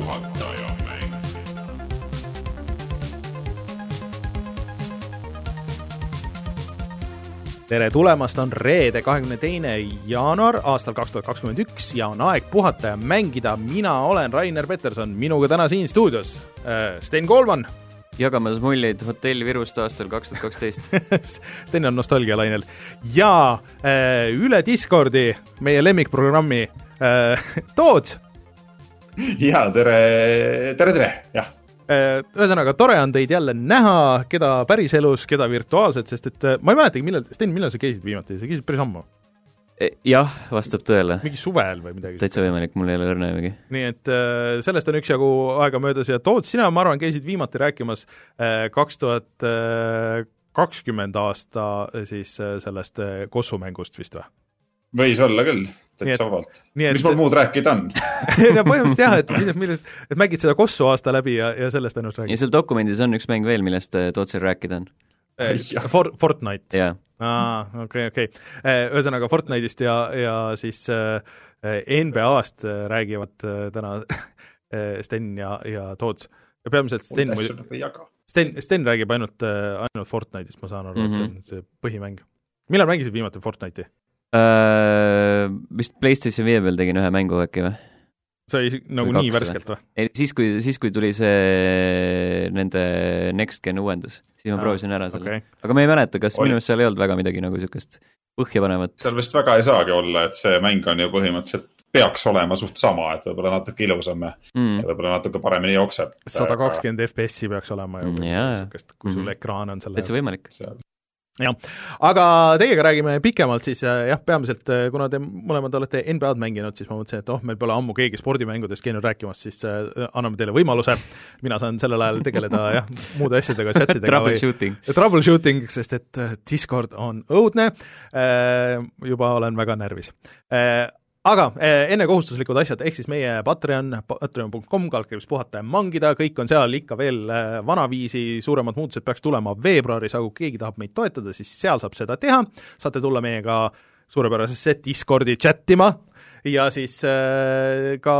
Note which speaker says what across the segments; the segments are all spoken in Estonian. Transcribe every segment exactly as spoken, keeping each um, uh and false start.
Speaker 1: puhataja mäng. Tere tulemast, on reede kahekümne teine jaanuar aastal kaks tuhat kakskümmend üks ja on aeg puhata ja mängida. Mina olen Rainer Peterson, minuga täna siin stuudios Sten Koolman.
Speaker 2: Jagamas muljeid Hotelli Virust aastal kaks tuhat kaksteist.
Speaker 1: Sten on nostalgialainel. Ja äh, üle Discordi meie lemmikprogrammi äh, Tood.
Speaker 3: Ja, tere, tere, tere, jah.
Speaker 1: Ühesõnaga, tore on teid jälle näha, keda päriselus, keda virtuaalselt, sest et ma ei mäletagi, millal, Sten, millal sa käisid viimati? Sa käisid päris ammu?
Speaker 2: Jah, vastab tõele.
Speaker 1: Mingi suvel või midagi?
Speaker 2: Täitsa võimalik, mul ei ole õrna mingi.
Speaker 1: Nii et sellest on üks jagu aega möödas ja Tood, sina, ma arvan, käisid viimati rääkimas kaks tuhat kakskümmend aasta siis sellest kossumängust vist või?
Speaker 3: Võis olla küll, täitsa vabalt. Mis
Speaker 1: et,
Speaker 3: mul muud rääkida on?
Speaker 1: no põhimõtteliselt jah, et, milles, milles, et mängid seda kossu aasta läbi ja, ja sellest ennust räägid.
Speaker 2: Ja seal dokumendis on üks mäng veel, millest Tootsil rääkida on.
Speaker 1: For, Fortnite.
Speaker 2: Jaa.
Speaker 1: Aa, okei, okei. Ühesõnaga Fortnite'ist ja, ja siis N B A-st räägivad täna Sten ja, ja Toots. Ja peamiselt Sten, Sten, Sten räägib ainult, ainult Fortnite'ist, ma saan aru, mm-hmm. et see on see põhimäng. Millal mängisid viimati Fortnite'i?
Speaker 2: Uh, vist PlayStation viie peal tegin ühe mängu äkki või?
Speaker 1: See oli nagu nii värskelt või?
Speaker 2: Ei, siis, kui, siis kui tuli see nende Next Gen uuendus, siis ma ah, proovisin ära selle. Okay. Aga ma ei mäleta, kas Oli. Minu seal ei olnud väga midagi nagu niisugust põhja panevat.
Speaker 3: Seal vist väga ei saagi olla, et see mäng on ju põhimõtteliselt peaks olema suht sama, et võib-olla natuke ilusam mm. ja võib-olla natuke paremini jookseb.
Speaker 1: sada kakskümmend F P S-i peaks olema ju,
Speaker 2: mm,
Speaker 1: kui sul mm. ekraan on selle...
Speaker 2: Täitsa võimalik.
Speaker 1: Seal. Ja. Aga teiega räägime pikemalt siis jah, peamiselt kuna te mõlemad olete N B A-d mänginud, siis ma mõtlesin, et oh, meil pole ammu keegi spordimängudest käinud rääkimas, siis anname teile võimaluse. Mina saan sellel ajal tegeleda jah, muude asjadega, chatidega.
Speaker 2: Troubleshooting.
Speaker 1: Troubleshooting, sest et Discord on õudne. Juba olen väga närvis. Aga enne kohustuslikud asjad, ehk siis meie Patreon, patreon punkt com, kaldkriips puhata ja mangida, kõik on seal ikka veel vanaviisi, suuremad muutused peaks tulema veebruaris, aga kui keegi tahab meid toetada, siis seal saab seda teha, saate tulla meiega suurepärasesse Discordi chattima ja siis ka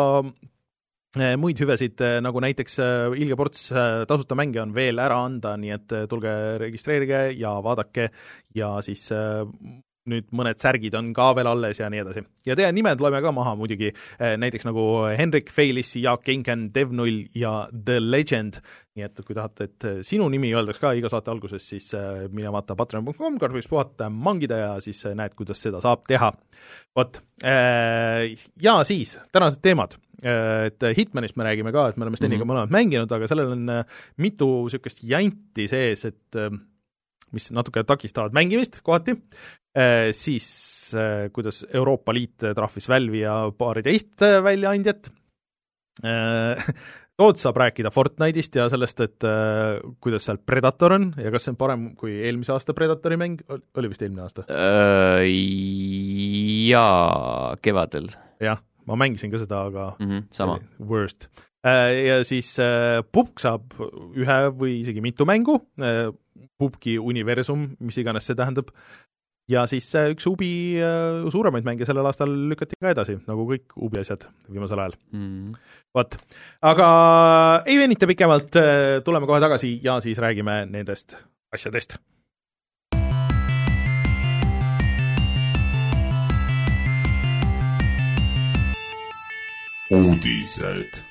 Speaker 1: muid hüvesid, nagu näiteks Ilge Ports tasuta mänge on veel ära anda, nii et tulge registreerige ja vaadake ja siis nüüd mõned särgid on ka veel alles ja nii edasi. Ja teie nimed loeme ka maha muidugi, näiteks nagu Henrik Feilis, Jaak Enken, Devnull ja The Legend. Nii et kui tahate, et sinu nimi öeldaks ka iga saate alguses, siis mine vaata patreon punkt com, karbis puhata mangida ja siis näed, kuidas seda saab teha. Vot. Ja siis, tänased teemad. Et Hitmanist me räägime ka, et me oleme Steniga mm-hmm. mõlemad mänginud, aga sellel on mitu niisugust janti sees, et mis natuke takistavad mängimist kohati, e, siis e, kuidas Euroopa Liit trahvis Valve'i ja paari teist väljaandjat. E, Tood saab rääkida Fortnite'ist ja sellest, et e, kuidas seal Predator on ja kas see on parem kui eelmise aasta Predatori mäng, oli vist eelmine aasta?
Speaker 2: Uh, jaa, kevadel.
Speaker 1: Jah, ma mängisin ka seda, aga
Speaker 2: mm-hmm, sama.
Speaker 1: Worst. Ja siis Pupk saab ühe või isegi mitu mängu, Pupki universum, mis iganes see tähendab, ja siis üks Ubi suuremaid mänge sellel aastal lükati ka edasi, nagu kõik Ubi asjad viimasel ajal. Mm. Vaat. Aga ei venita pikemalt, tuleme kohe tagasi ja siis räägime nendest asjadest. Uudised.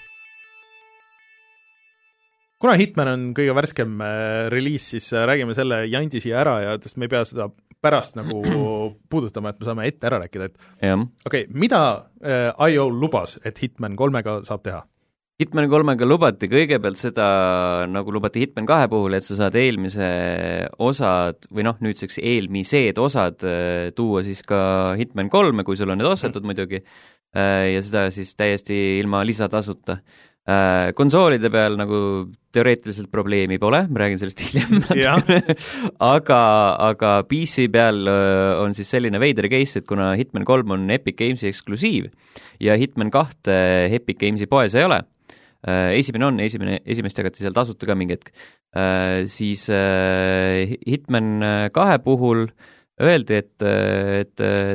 Speaker 1: Kuna Hitman on kõige värskem release, siis räägime selle jandi siia ära ja me ei pea seda pärast nagu puudutama, et me saame ette ära rääkida. Okei, okay, mida I O lubas, et Hitman kolmega saab teha?
Speaker 2: Hitman kolmega lubati kõigepealt seda, nagu lubati Hitman kahe puhul, et sa saad eelmise osad, või noh, nüüdseks eelmised osad tuua siis ka Hitman kolme, kui sul on need ostetud mm. muidugi, ja seda siis täiesti ilma lisatasuta. Konsoolide peal nagu teoreetiliselt probleemi pole, ma räägin sellest hiljem aga, aga P C peal on siis selline veider case, et kuna Hitman kolm on Epic Gamesi eksklusiiv ja Hitman kahte Epic Gamesi poes ei ole, esimene on, esimene, esimest jagati seal tasuta ka mingi hetk, siis Hitman kahe puhul öeldi, et, et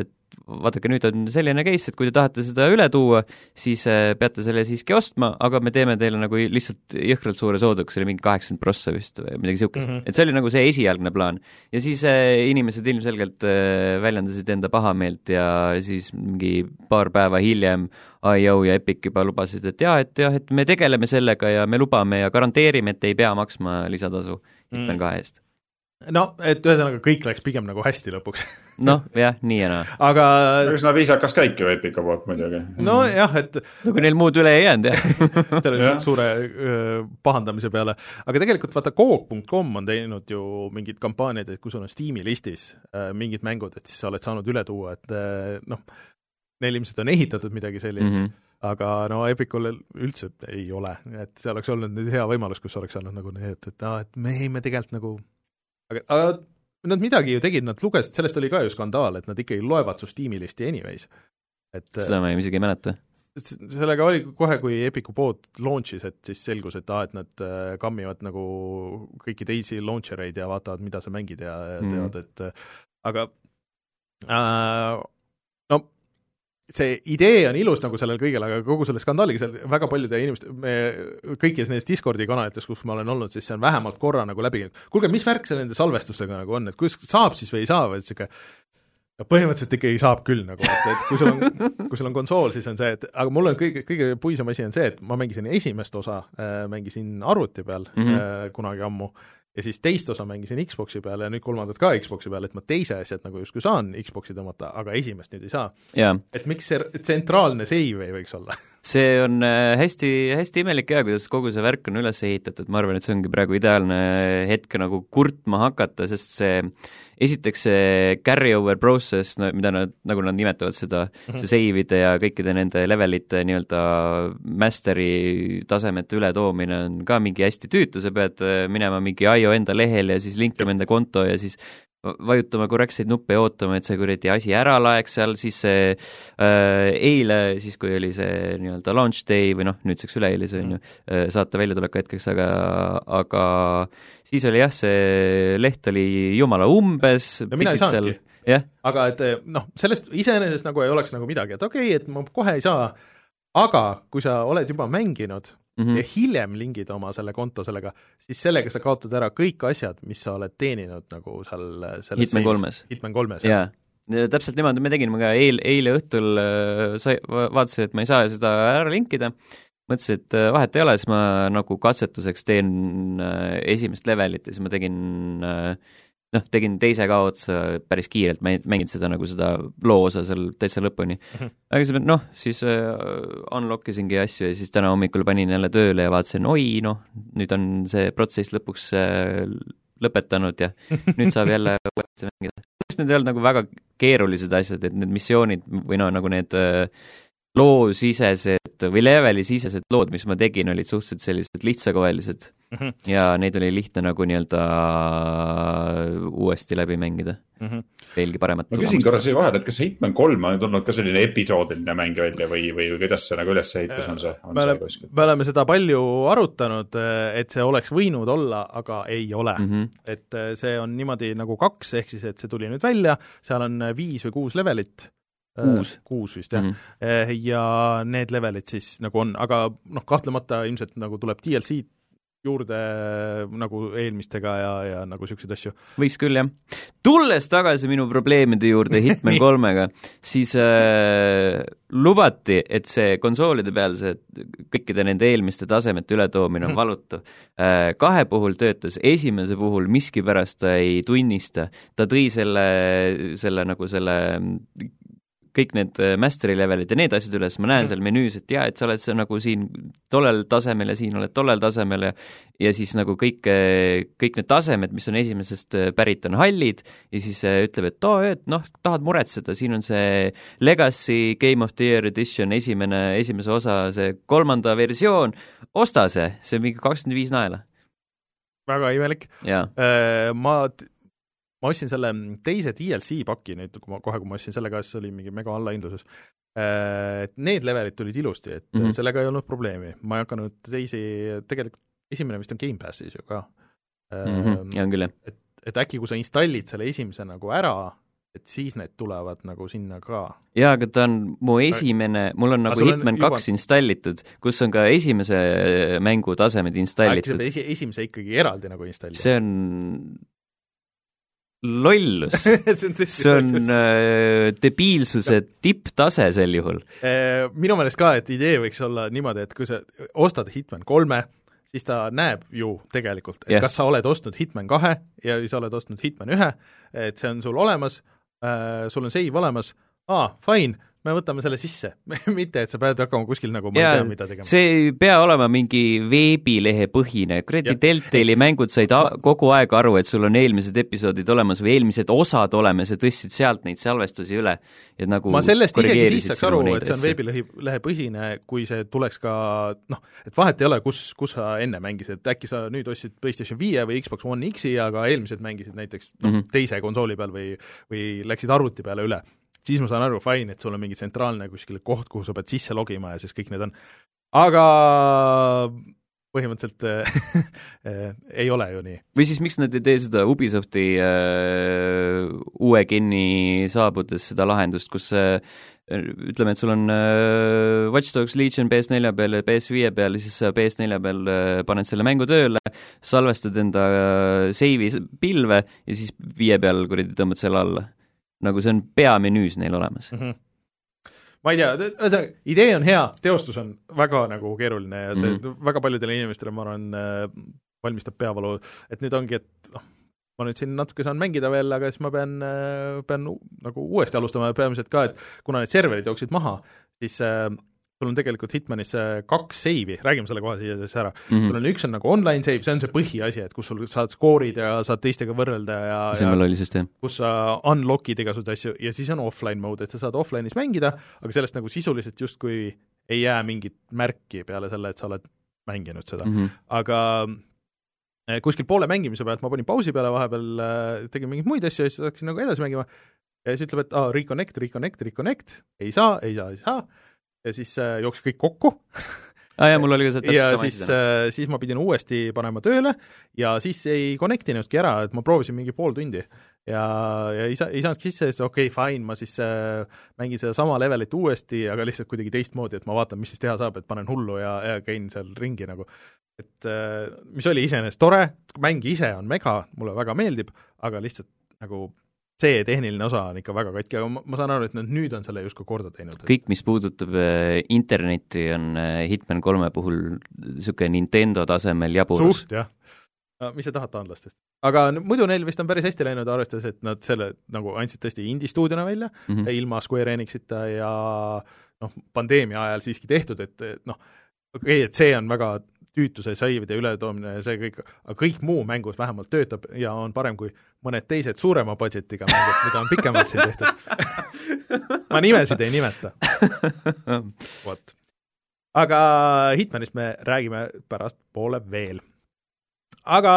Speaker 2: vaadake, nüüd on selline case, et kui te tahate seda üle tuua, siis peate selle siiski ostma, aga me teeme teile nagu lihtsalt jõhkralt suure sooduks, see oli mingi kaheksakümmend prossa vist või midagi sihukest mm. -hmm. et see oli nagu see esialgne plaan. Ja siis inimesed ilmselgelt väljendasid enda pahameelt ja siis mingi paar päeva hiljem I O ja Epic juba lubasid, et jah, et jah, et me tegeleme sellega ja me lubame ja garanteerime, et ei pea maksma lisatasu Hitman kahe eest.
Speaker 1: No, et ühesõnaga kõik läks pigem nagu hästi lõpuks.
Speaker 2: Noh, jah, nii ja naa.
Speaker 1: Aga
Speaker 3: üsna viisakas käik ju Epica poolt muidugi.
Speaker 1: No jah, et
Speaker 2: no kui neil muud üle ei jäänud, jah.
Speaker 1: selle suure öö, pahandamise peale. Aga tegelikult vaata, Coop punkt com on teinud ju mingid kampaaniad, et kui sul on Steam'i listis äh, mingid mängud, et siis sa oled saanud üle tuua, et äh, noh, neil ilmselt on ehitatud midagi sellist, mm -hmm. aga no Epicul üldse ei ole. Et see oleks olnud nüüd hea võimalus, kus oleks olnud nagu need, et, et, et me ei, me tegelikult nagu aga, aga nad midagi ju tegid, nad lugesid, sellest oli ka ju skandaal, et nad ikkagi loevad su Steam'i listi anyways. Et,
Speaker 2: seda ma isegi ei mäleta.
Speaker 1: Sellega oli kohe, kui Epicu pood launch'is, et siis selgus, et, ah, et nad kammivad nagu kõiki teisi launchereid ja vaatavad, mida sa mängid ja, ja teavad, mm. et aga äh, no see idee on ilus nagu sellel kõigel, aga kogu selle skandaaliga seal väga paljude inimeste, me kõikides nendes Discordi kanalites, kus ma olen olnud, siis see on vähemalt korra nagu läbi, kuulge, mis värk see nende salvestustega nagu on, et kuidas saab siis või ei saa, või et siuke ja põhimõtteliselt ikkagi saab küll nagu, et, et kui sul on, kui sul on konsool, siis on see, et aga mul on kõige, kõige puisam asi on see, et ma mängisin esimest osa, äh, mängisin arvuti peal mm -hmm. äh, kunagi ammu, ja siis teist osa mängisin Xboxi peal ja nüüd kolmandat ka Xboxi peal, et ma teise asjad nagu justkui saan Xboxi tõmmata, aga esimest nüüd ei saa. Et miks see tsentraalne save ei võiks olla?
Speaker 2: See on hästi, hästi imelik ja, kuidas kogu see värk on üles ehitatud, ma arvan, et see ongi praegu ideaalne hetk nagu kurtma hakata, sest see esiteks see carry-over process, no, mida nad, nagu nad nimetavad seda, mm -hmm. see save-ide ja kõikide nende levelite nii-öelda master'i tasemete ületoomine on ka mingi hästi tüütu, sa pead minema mingi I O enda lehel ja siis linkima enda konto ja siis vajutama korrektseid nuppe ja ootama, et see kuradi asi ära laeks seal, siis see äh, eile, siis kui oli see nii-öelda launch day või noh, nüüdseks üleeile see on ju äh, saate väljatuleku hetkeks, aga aga siis oli jah, see leht oli jumala umbes.
Speaker 1: ja mina ei saanudki.
Speaker 2: Yeah.
Speaker 1: aga et noh, sellest iseenesest nagu ei oleks nagu midagi, et okei okay,, et ma kohe ei saa, aga kui sa oled juba mänginud mm -hmm. ja hiljem lingid oma selle konto sellega, siis sellega sa kaotad ära kõik asjad, mis sa oled teeninud nagu seal
Speaker 2: Hitman kolmes.
Speaker 1: Hitman kolmes,
Speaker 2: jah. Ja, täpselt niimoodi me tegin, ma ka eil, eile õhtul äh, sai, vaatasin, et ma ei saa seda ära linkida, mõtlesin, et äh, vahet ei ole, siis ma nagu katsetuseks teen äh, esimest levelit ja siis ma tegin äh, noh, tegin teise ka otsa päris kiirelt, mängin seda nagu seda loo osa seal täitsa lõpuni. Mm -hmm. aga siis noh, siis uh, unlock isingi asju ja siis täna hommikul panin jälle tööle ja vaatasin, oi noh, nüüd on see protsess lõpuks uh, lõpetanud ja nüüd saab jälle uuesti mängida. Need ei olnud nagu väga keerulised asjad, et need missioonid või no nagu need uh, loosisesed või levelisisesed lood, mis ma tegin, olid suhteliselt sellised lihtsakoelised mm -hmm. ja neid oli lihtne nagu nii-öelda uuesti läbi mängida mm. -hmm. Veelgi paremat
Speaker 3: ma küsin korra siia vahel, et kas Hitman kolm on tulnud ka selline episoodiline mäng välja või, või kuidas see nagu üles ehitus on see? On
Speaker 1: me, ole,
Speaker 3: see
Speaker 1: me oleme seda palju arutanud, et see oleks võinud olla, aga ei ole mm. -hmm. Et see on niimoodi nagu kaks, ehk siis, et see tuli nüüd välja, seal on viis või kuus levelit,
Speaker 2: kuus,
Speaker 1: kuus vist jah mm, -hmm. ja need levelid siis nagu on, aga noh, kahtlemata ilmselt nagu tuleb D L C juurde nagu eelmistega ja, ja nagu niisuguseid asju.
Speaker 2: Võiks küll, jah. Tulles tagasi minu probleemide juurde Hitman kolmega, siis äh, lubati, et see konsoolide peal see kõikide nende eelmiste tasemete ületoomine on valutav. Äh, kahe puhul töötas, esimese puhul miskipärast ta ei tunnista. Ta tõi selle, selle nagu selle kõik need mastery levelid ja need asjad üles, ma näen seal menüüs, et jaa, et sa oled see nagu siin tollel tasemel ja siin oled tollel tasemel ja ja siis nagu kõik, kõik need tasemed, mis on esimesest pärit, on hallid ja siis ütleb, et oo, et noh, tahad muretseda, siin on see Legacy Game of the Year Edition, esimene, esimese osa, see kolmanda versioon, osta see, see on mingi kakskümmend viis naela.
Speaker 1: Väga imelik.
Speaker 2: Äh,
Speaker 1: ma ma ostsin selle teise D L C paki nüüd, kui ma, kohe kui ma ostsin sellega, siis oli mingi mega allahinduses. Et need levelid tulid ilusti, et mm -hmm. sellega ei olnud probleemi. Ma ei hakanud teisi, tegelikult esimene vist on Game Passis ju ka.
Speaker 2: Mm -hmm. Ja on küll, jah.
Speaker 1: Et, et äkki, kui sa installid selle esimese nagu ära et siis need tulevad nagu sinna ka.
Speaker 2: Jaa, aga ta on mu esimene, mul on nagu Hitman juba... kaks installitud, kus on ka esimese mängu tasemed installitud.
Speaker 1: Esi, esimese ikkagi eraldi nagu installida.
Speaker 2: See on lollus see on, see on äh, debiilsuse tipptase sel juhul.
Speaker 1: Minu meelest ka, et idee võiks olla niimoodi, et kui sa ostad Hitman kolme, siis ta näeb ju tegelikult, et yeah. kas sa oled ostnud Hitman kahe ja sa oled ostnud Hitman ühe, et see on sul olemas, äh, sul on save olemas, aa, fine, me võtame selle sisse mitte, et sa pead hakkama kuskil nagu ma ei tea, mida tegema.
Speaker 2: See ei pea olema mingi veebilehe põhine, kuradi Telltale'i mängud said a- kogu aeg aru, et sul on eelmised episoodid olemas või eelmised osad olemas ja tõstsid sealt neid salvestusi üle. Ja nagu
Speaker 1: ma sellest isegi siis saaks aru, et see on veebilehe põhine, kui see tuleks ka, noh, et vahet ei ole, kus, kus sa enne mängisid, äkki sa nüüd ostsid PlayStation viie või Xbox One X-i, aga eelmised mängisid näiteks no, mm-hmm. teise konsooli peal või, või läksid arvuti peale üle. Siis ma saan aru, fine, et sul on mingi tsentraalne kuskil koht, kuhu sa pead sisse logima ja siis kõik need on. Aga põhimõtteliselt äh, ei ole ju nii.
Speaker 2: Või siis miks nad ei tee seda Ubisofti äh, uue genni saabudes seda lahendust, kus äh, ütleme, et sul on äh, Watch Dogs Legion P S nelja peal ja P S viie peal, siis sa P S nelja peal äh, paned selle mängu tööle, salvestad enda äh, save'i pilve ja siis viie peal kuradi tõmbad selle alla. Nagu see on peamenüüs neil olemas.
Speaker 1: Mm-hmm. Ma ei tea, idee on hea, teostus on väga nagu keeruline ja see mm-hmm. väga paljudele inimestele, ma arvan, valmistab peavalu, et nüüd ongi, et noh, ma nüüd siin natuke saan mängida veel, aga siis ma pean, pean nagu uuesti alustama ja peamiselt ka, et kuna need serverid jooksid maha, siis sul on tegelikult Hitmanis kaks save'i, räägime selle kohe siia siis ära. Mm-hmm. Sul on üks on nagu online save, see on see põhiasi, et kus sul saad skoorid ja saad teistega võrrelda ja,
Speaker 2: see on veel süsteem.
Speaker 1: Kus sa unlockid igasugused asju ja siis on offline mode, et sa saad offline'is mängida, aga sellest nagu sisuliselt justkui ei jää mingit märki peale selle, et sa oled mänginud seda. Mm-hmm. Aga kuskil poole mängimise pealt ma panin pausi peale vahepeal, tegin mingeid muid asju ja siis hakkasin nagu edasi mängima ja siis ütleb, et ah, reconnect, reconnect, reconnect, ei saa, ei saa, ei saa ja siis äh, jooksis kõik kokku
Speaker 2: ah, jah, mul oli ka see
Speaker 1: ja siis, äh, siis ma pidin uuesti panema tööle ja siis ei connectinudki ära, et ma proovisin mingi pool tundi ja, ja ei, saa, ei saanudki sisse, et okei, okay, fine, ma siis äh, mängin seda sama levelit uuesti, aga lihtsalt kuidagi teistmoodi, et ma vaatan, mis siis teha saab, et panen hullu ja, ja käin seal ringi nagu. Et äh, mis oli iseenesest tore, mäng ise on mega, mulle väga meeldib, aga lihtsalt nagu see tehniline osa on ikka väga katki, aga ma, ma saan aru, et nad nüüd on selle justkui korda teinud.
Speaker 2: Kõik, mis puudutab äh, internetti, on äh, Hitman kolme puhul niisugune Nintendo tasemel jaburus.
Speaker 1: Suht, jah. No, mis sa tahad taanlastest? Aga muidu neil vist on päris hästi läinud, arvestades, et nad selle nagu andsid tõesti indie-stuudiona välja, mm-hmm. ilma Square Enixita ja noh, pandeemia ajal siiski tehtud, et noh, okei okay,, et see on väga tüütuse saivide ületoomine ja see kõik, aga kõik muu mängus vähemalt töötab ja on parem kui mõned teised suurema budgetiga mängud, mida on pikemalt siin tehtud. Ma nimesid ei nimeta. What? Aga Hitmanist me räägime pärast poole veel. Aga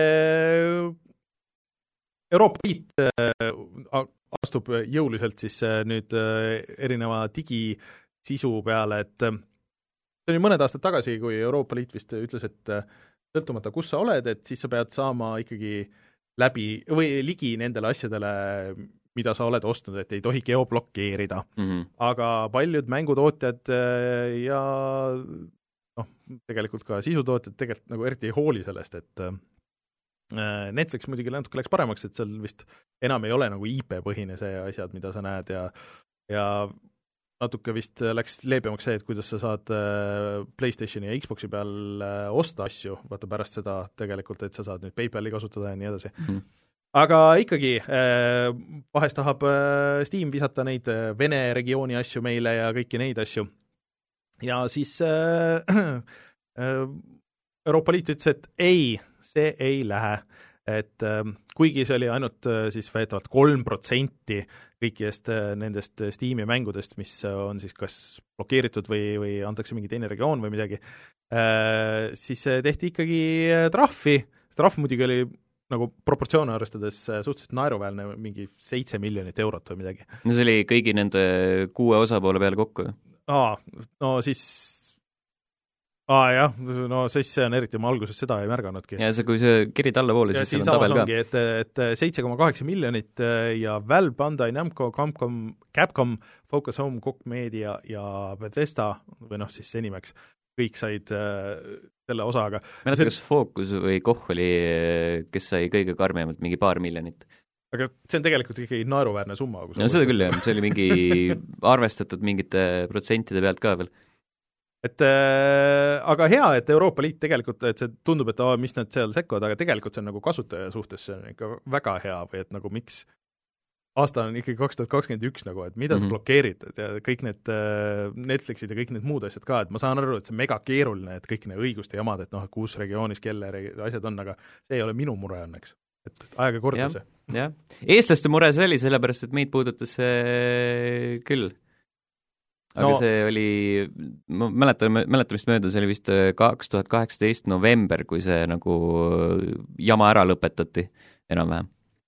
Speaker 1: Euroopa Liit astub jõuliselt siis nüüd erineva digisisu peale, et see oli mõned aastad tagasi, kui Euroopa Liit vist ütles, et sõltumata kus sa oled, et siis sa pead saama ikkagi läbi või ligi nendele asjadele, mida sa oled ostnud, et ei tohi geoblokkeerida. Mm-hmm. Aga paljud mängutootjad ja noh, tegelikult ka sisutootjad tegelikult nagu eriti ei hooli sellest, et Netflix muidugi natuke läks paremaks, et seal vist enam ei ole nagu I P-põhine see asjad, mida sa näed ja, ja natuke vist läks leebemaks see, et kuidas sa saad PlayStationi ja Xboxi peal osta asju, vaata pärast seda tegelikult, et sa saad nüüd PayPali kasutada ja nii edasi. Mm-hmm. Aga ikkagi, vahest tahab Steam visata neid Vene regiooni asju meile ja kõiki neid asju. Ja siis Euroopa Liit ütles, et ei, see ei lähe. Et kuigi see oli ainult siis väetavalt kolm protsenti kõikidest nendest Steam'i mängudest, mis on siis kas blokeeritud või, või antakse mingi teine regioon või midagi, siis tehti ikkagi trahvi. Trahv muidugi oli nagu proportsioone arvestades suhteliselt naeruväärne, mingi seitse miljonit eurot või midagi.
Speaker 2: No see oli kõigi nende kuue osapoole peale kokku?
Speaker 1: Aa, no siis aa jah, no siis see on eriti, ma alguses seda ei märganudki.
Speaker 2: ja see, kui see kirid allapoole, siis seal on tabel ka.
Speaker 1: Et, et seitse koma kaheksa miljonit ja Valve, Bandai Namco, Capcom, Capcom, Focus Home, Koch Media ja Bethesda, või noh, siis Zenimax, kõik said äh, selle osa, aga
Speaker 2: mäleta, kas Focus või Koch oli, kes sai kõige karmimalt mingi paar miljonit?
Speaker 1: Aga see on tegelikult ikkagi naeruväärne summa.
Speaker 2: No seda küll, jah, see oli mingi arvestatud mingite protsentide pealt ka veel.
Speaker 1: Et äh, aga hea, et Euroopa Liit tegelikult, et see tundub, et oh, mis nad seal sekkuvad, aga tegelikult see on nagu kasutaja suhtes see on ikka väga hea või et nagu miks aasta on ikkagi kaks tuhat kakskümmend üks nagu, et mida mm -hmm. sa blokeerid ja kõik need äh, Netflixid ja kõik need muud asjad ka, et ma saan aru, et see on mega keeruline, et kõik need õiguste jamad, et noh, kus regioonis kelle asjad on, aga see ei ole minu mure õnneks, et aega korda see.
Speaker 2: jah, eestlaste mure see oli, sellepärast et meid puudutas see küll. aga no, see oli, ma mäletan, mäletamist mööda, see oli vist kaks tuhat kaheksateist november, kui see nagu jama ära lõpetati enam-vähem.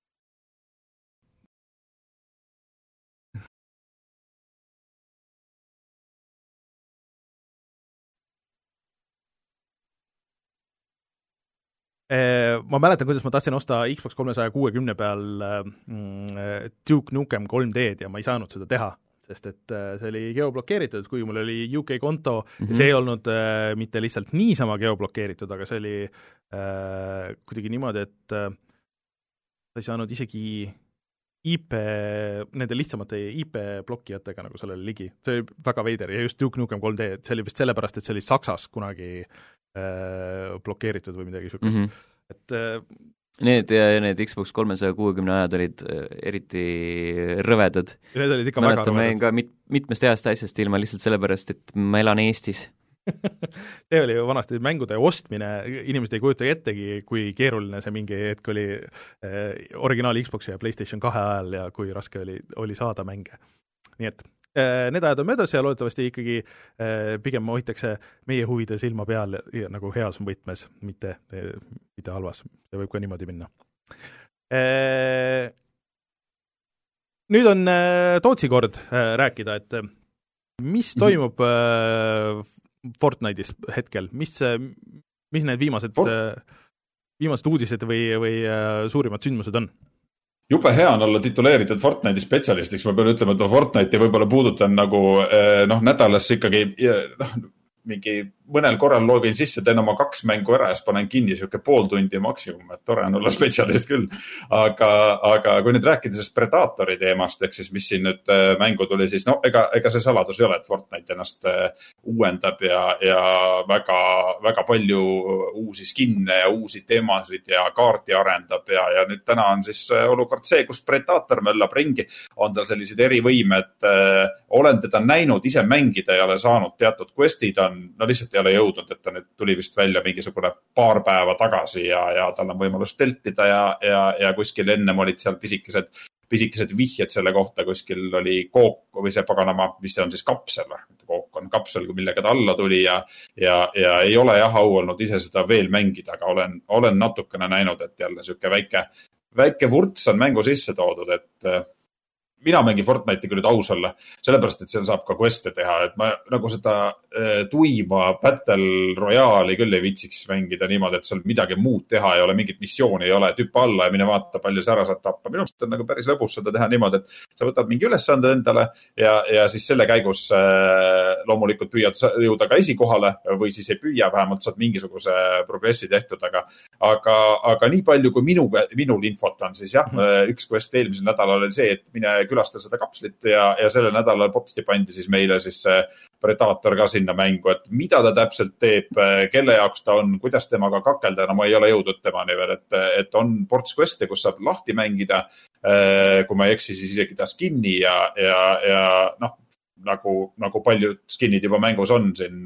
Speaker 1: Ma mäletan, kuidas ma tahtsin osta Xbox kolmesaja kuuekümne peal Duke Nukem kolm D-d ja ma ei saanud seda teha, sest et see oli geoblokeeritud, kui mul oli U K konto mm, -hmm. see ei olnud äh, mitte lihtsalt niisama geoblokeeritud, aga see oli äh, kuidagi niimoodi, et äh, sa ei saanud isegi I P, nende lihtsamate I P-blokkijatega nagu sellele ligi. See oli väga veider ja just Duke Nukem kolm D, et see oli vist sellepärast, et see oli Saksas kunagi äh, blokeeritud või midagi sükast. Mm -hmm. et äh,
Speaker 2: Need, need Xbox kolmesaja kuuekümne ajad olid eriti rõvedad.
Speaker 1: Need olid ikka
Speaker 2: mäletan,
Speaker 1: väga rõvedad.
Speaker 2: Ma jäin ka mit, mitmest heast asjast ilma lihtsalt sellepärast, et ma elan Eestis.
Speaker 1: see oli ju vanasti mängude ostmine, inimesed ei kujuta ettegi, kui keeruline see mingi hetk oli eh, originaal Xboxi ja PlayStation kahe ajal ja kui raske oli, oli saada mänge. Nii et eh, need ajad on möödas ja loodetavasti ikkagi eh, pigem hoitakse meie huvide silma peal ja, nagu heas võtmes, mitte, eh, mitte halvas. See võib ka niimoodi minna. Eh, nüüd on eh, Tootsi kord eh, rääkida, et mis toimub eh, Fortnite'is hetkel, mis, mis need viimased, viimased uudised või, või suurimad sündmused on?
Speaker 3: Jube hea on olla tituleeritud Fortnite'i spetsialistiks, ma pean ütlema, et ma Fortnite'i võib-olla puudutan nagu noh, nädalas ikkagi noh, mingi mõnel korral loogin sisse, teen oma kaks mängu ära ja siis panen kinni siuke pool tundi maksimum, et tore on olla spetsialist küll. Aga, aga kui nüüd rääkida sellest Predatori teemast, ehk siis mis siin nüüd mängu tuli, siis no ega, ega see saladus ei ole, et Fortnite ennast uuendab ja, ja väga, väga palju uusi skinne ja uusi teemasid ja kaarti arendab ja, ja nüüd täna on siis olukord see, kus Predator möllab ringi, on tal sellised erivõimed, olen teda näinud, ise mängida ei ole saanud, teatud questid on, no lihtsalt ei ole jõudnud, et ta nüüd tuli vist välja mingisugune paar päeva tagasi ja, ja tal on võimalus teltida ja, ja, ja kuskil ennem olid seal pisikesed, pisikesed vihjed selle kohta, kuskil oli kook või see paganama, mis see on siis kapsel, kook on kapsel, millega ta alla tuli ja, ja, ja ei ole jah au olnud ise seda veel mängida, aga olen, olen natukene näinud, et jälle siuke väike, väike vurts on mängu sisse toodud, et mina mängin Fortnite'i küll nüüd aus olla, sellepärast, et seal saab ka queste teha, et ma nagu seda äh, tuima Battle Royale'i küll ei vitsiks mängida niimoodi, et seal midagi muud teha ei ole, mingit missiooni ei ole, tüppa alla ja mine vaata, palju sa ära saad tappa. Minu arust on nagu päris lõbus seda teha niimoodi, et sa võtad mingi ülesande endale ja, ja siis selle käigus äh, loomulikult püüad jõuda ka esikohale või siis ei püüa, vähemalt saad mingisuguse progressi tehtud, aga, aga, aga nii palju kui minu, minul infot on, siis jah, mm-hmm. üks quest eelmisel nädalal oli see, et mine külastada seda kapslit ja, ja sellel nädalal popsti pandi siis meile siis Predator ka sinna mängu, et mida ta täpselt teeb, kelle jaoks ta on, kuidas temaga kakelda, no ma ei ole jõudnud temani veel, et, et on ports queste, kus saab lahti mängida, kui ma ei eksi, siis isegi ta skinni ja, ja, ja noh, nagu, nagu paljud skinnid juba mängus on siin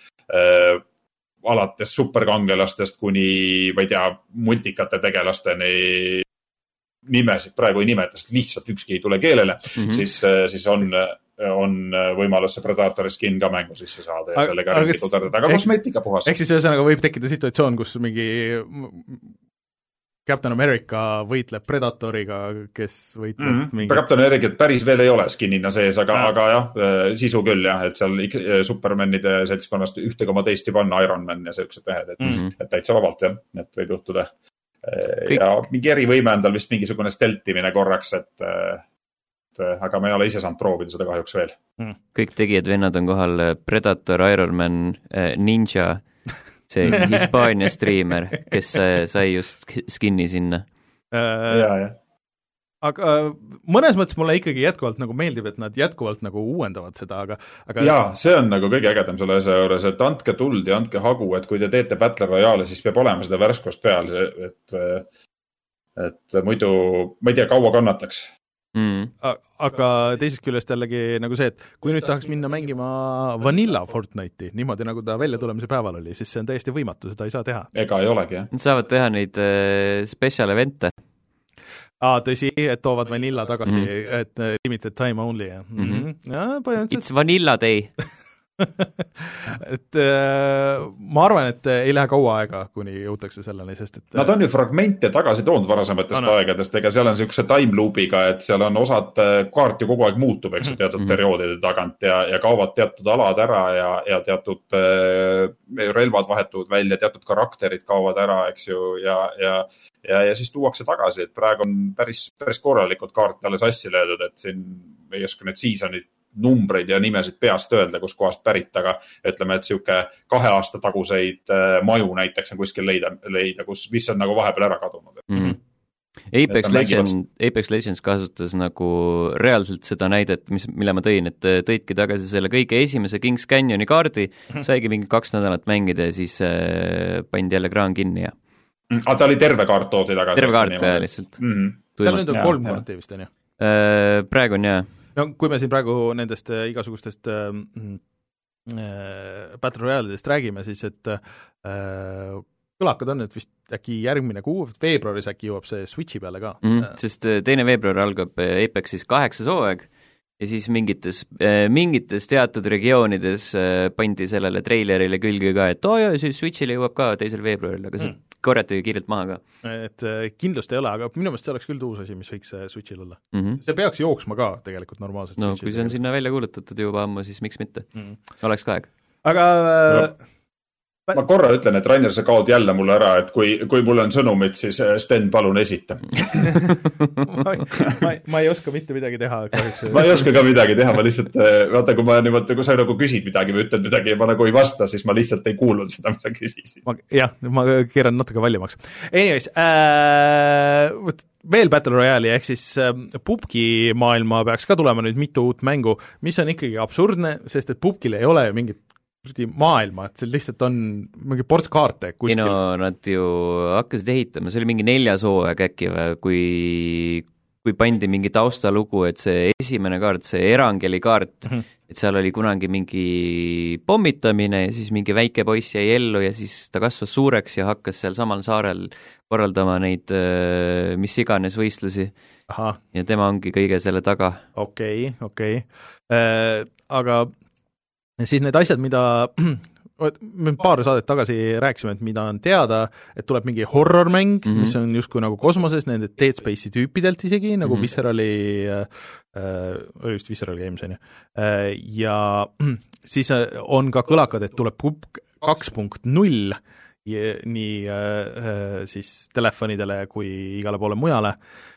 Speaker 3: äh, alates superkangelastest kuni, ma ei tea, multikate tegelasteni nimesid praegu ei nimeta, sest lihtsalt ükski ei tule keelele, mm-hmm. siis, siis on, on võimalus see Predatori skin ka mängu sisse saada ja aga, sellega ringi tuderdada, aga kosmeetika puhas.
Speaker 1: Ehk siis ühesõnaga võib tekkida situatsioon, kus mingi Captain America võitleb Predatoriga, kes võitleb
Speaker 3: mm -hmm.
Speaker 1: mingi...
Speaker 3: Captain Americat päris veel ei ole skinina sees, aga, ja. aga jah, sisu küll jah, et seal Supermanide seltskonnast ühte koma teist juba on Iron Man ja sellised mehed, et, mm -hmm. et täitsa vabalt jah, et võib juhtuda. Kõik. Ja mingi erivõime on tal vist mingisugune steltimine korraks, et, et aga ma ei ole ise saanud proovida seda kahjuks veel.
Speaker 2: Mm. Kõik tegijad vennad on kohal, Predator, Iron Man, Ninja, see Hispaania striimer, kes sai just skinni sinna.
Speaker 3: Äh, ja, ja.
Speaker 1: Aga mõnes mõttes mulle ikkagi jätkuvalt nagu meeldib, et nad jätkuvalt nagu uuendavad seda, aga, aga...
Speaker 3: Jaa, see on nagu kõige ägedam selle asja juures, et andke tuld ja andke hagu, et kui te teete Battle Royale, siis peab olema seda värskust peal, et, et muidu, ma ei tea, kaua kannataks.
Speaker 1: Mm. Aga teisest küljest jällegi nagu see, et kui nüüd tahaks minna mängima Vanilla Fortnite'i, niimoodi nagu ta välja tulemise päeval oli, siis see on täiesti võimatu, seda ei saa teha.
Speaker 3: Ega ei olegi, jah.
Speaker 2: Nad saavad teha neid äh, special event'e.
Speaker 1: Aa, tõsi, et toovad Vanilla tagasi, mm. et uh, limited time only. Mm -hmm. ja,
Speaker 2: It's Vanilla Day.
Speaker 1: et äh, ma arvan, et ei lähe kaua aega, kuni jõutakse selleni, sest et
Speaker 3: Nad on ju fragmente tagasi toonud varasematest no, no. aegadest, ega seal on niisuguse time loop'iga, et seal on osad, kaart ju kogu aeg muutub, eks ju, teatud mm -hmm. perioodide tagant ja, ja kaovad teatud alad ära ja, ja teatud äh, relvad vahetuvad välja, teatud karakterid kaovad ära, eks ju, ja, ja ja, ja siis tuuakse tagasi, et praegu on päris, päris korralikud kaarte alles assi löödud, et siin ei oska need seasonid numbreid ja nimesid peast öelda, kus kohast pärit, aga ütleme, et siuke kahe aasta taguseid maju näiteks on kuskil leida, leida kus, mis on nagu vahepeal ära kadunud.
Speaker 2: Mm -hmm. Apex Legends, Apex Legends kasutas nagu reaalselt seda näidet, mis, mille ma tõin, et tõidki tagasi selle kõige esimese Kings Canyoni kaardi, mm -hmm. saigi mingi kaks nädalat mängida ja siis äh, pandi jälle kraan kinni ja
Speaker 3: aga ta oli terve kaart toodi tagasi.
Speaker 2: Terve kaart jah, lihtsalt.
Speaker 1: Mm -hmm. Seal nüüd on kolm kaarti vist, on ju?
Speaker 2: Praegu on jah.
Speaker 1: No kui me siin praegu nendest äh, igasugustest äh, äh, Battle Royale'idest räägime, siis et äh, kõlakad on nüüd vist äkki järgmine kuu, veebruaris äkki jõuab see Switchi peale ka.
Speaker 2: Mm, sest teine veebruar algab Apexis kaheksas hooaeg ja siis mingites, mingites teatud regioonides pandi sellele treilerile külge ka, et oo jah, siis Switchile jõuab ka teisel veebruaril, aga see mm. korjati kiirelt maha ka.
Speaker 1: Et kindlust ei ole, aga minu meelest see oleks küll uus asi, mis võiks Switchil olla.
Speaker 2: Mm -hmm.
Speaker 1: See peaks jooksma ka tegelikult normaalselt.
Speaker 2: No kui see on sinna välja kuulutatud juba ammu, siis miks mitte? Mm -hmm. Oleks ka aeg.
Speaker 1: Aga
Speaker 3: no. Ma korra ütlen, et Rainer, sa kaod jälle mulle ära, et kui, kui mul on sõnumid, siis Sten, palun esita.
Speaker 1: ma, ma, ma ei oska mitte midagi teha.
Speaker 3: ma ei oska ka midagi teha, ma lihtsalt, vaata, kui ma niimoodi, kui sa nagu küsid midagi või ütled midagi ja ma nagu ei vasta, siis ma lihtsalt ei kuulnud seda, mis sa küsisid.
Speaker 1: Jah, ma keeran natuke valjemaks. Anyways, äh, veel Battle Royale'i, ehk siis äh, P U B G maailma peaks ka tulema nüüd mitu uut mängu, mis on ikkagi absurdne, sest et P U B G-l ei ole mingit maailma, et see lihtsalt on mingi ports kaarte kuskil.
Speaker 2: Ei no nad ju hakkasid ehitama, see oli mingi neljas hooaeg äkki või, kui, kui pandi mingi taustalugu, et see esimene kaart, see Erangeli kaart mm, -hmm. et seal oli kunagi mingi pommitamine ja siis mingi väike poiss jäi ellu ja siis ta kasvas suureks ja hakkas seal samal saarel korraldama neid mis iganes võistlusi. Aha. Ja tema ongi kõige selle taga.
Speaker 1: Okei, okei. Äh, aga siis need asjad, mida me paar saadet tagasi rääkisime, et mida on teada, et tuleb mingi horror-mäng, mm -hmm. mis on justkui nagu kosmoses, nende Dead Space'i tüüpidelt isegi, nagu mm -hmm. Viscerali äh,, oli vist Visceral Games, on ju. Äh, ja siis on ka kõlakad, et tuleb P U B G kaks punkt null nii äh, siis telefonidele kui igale poole mujale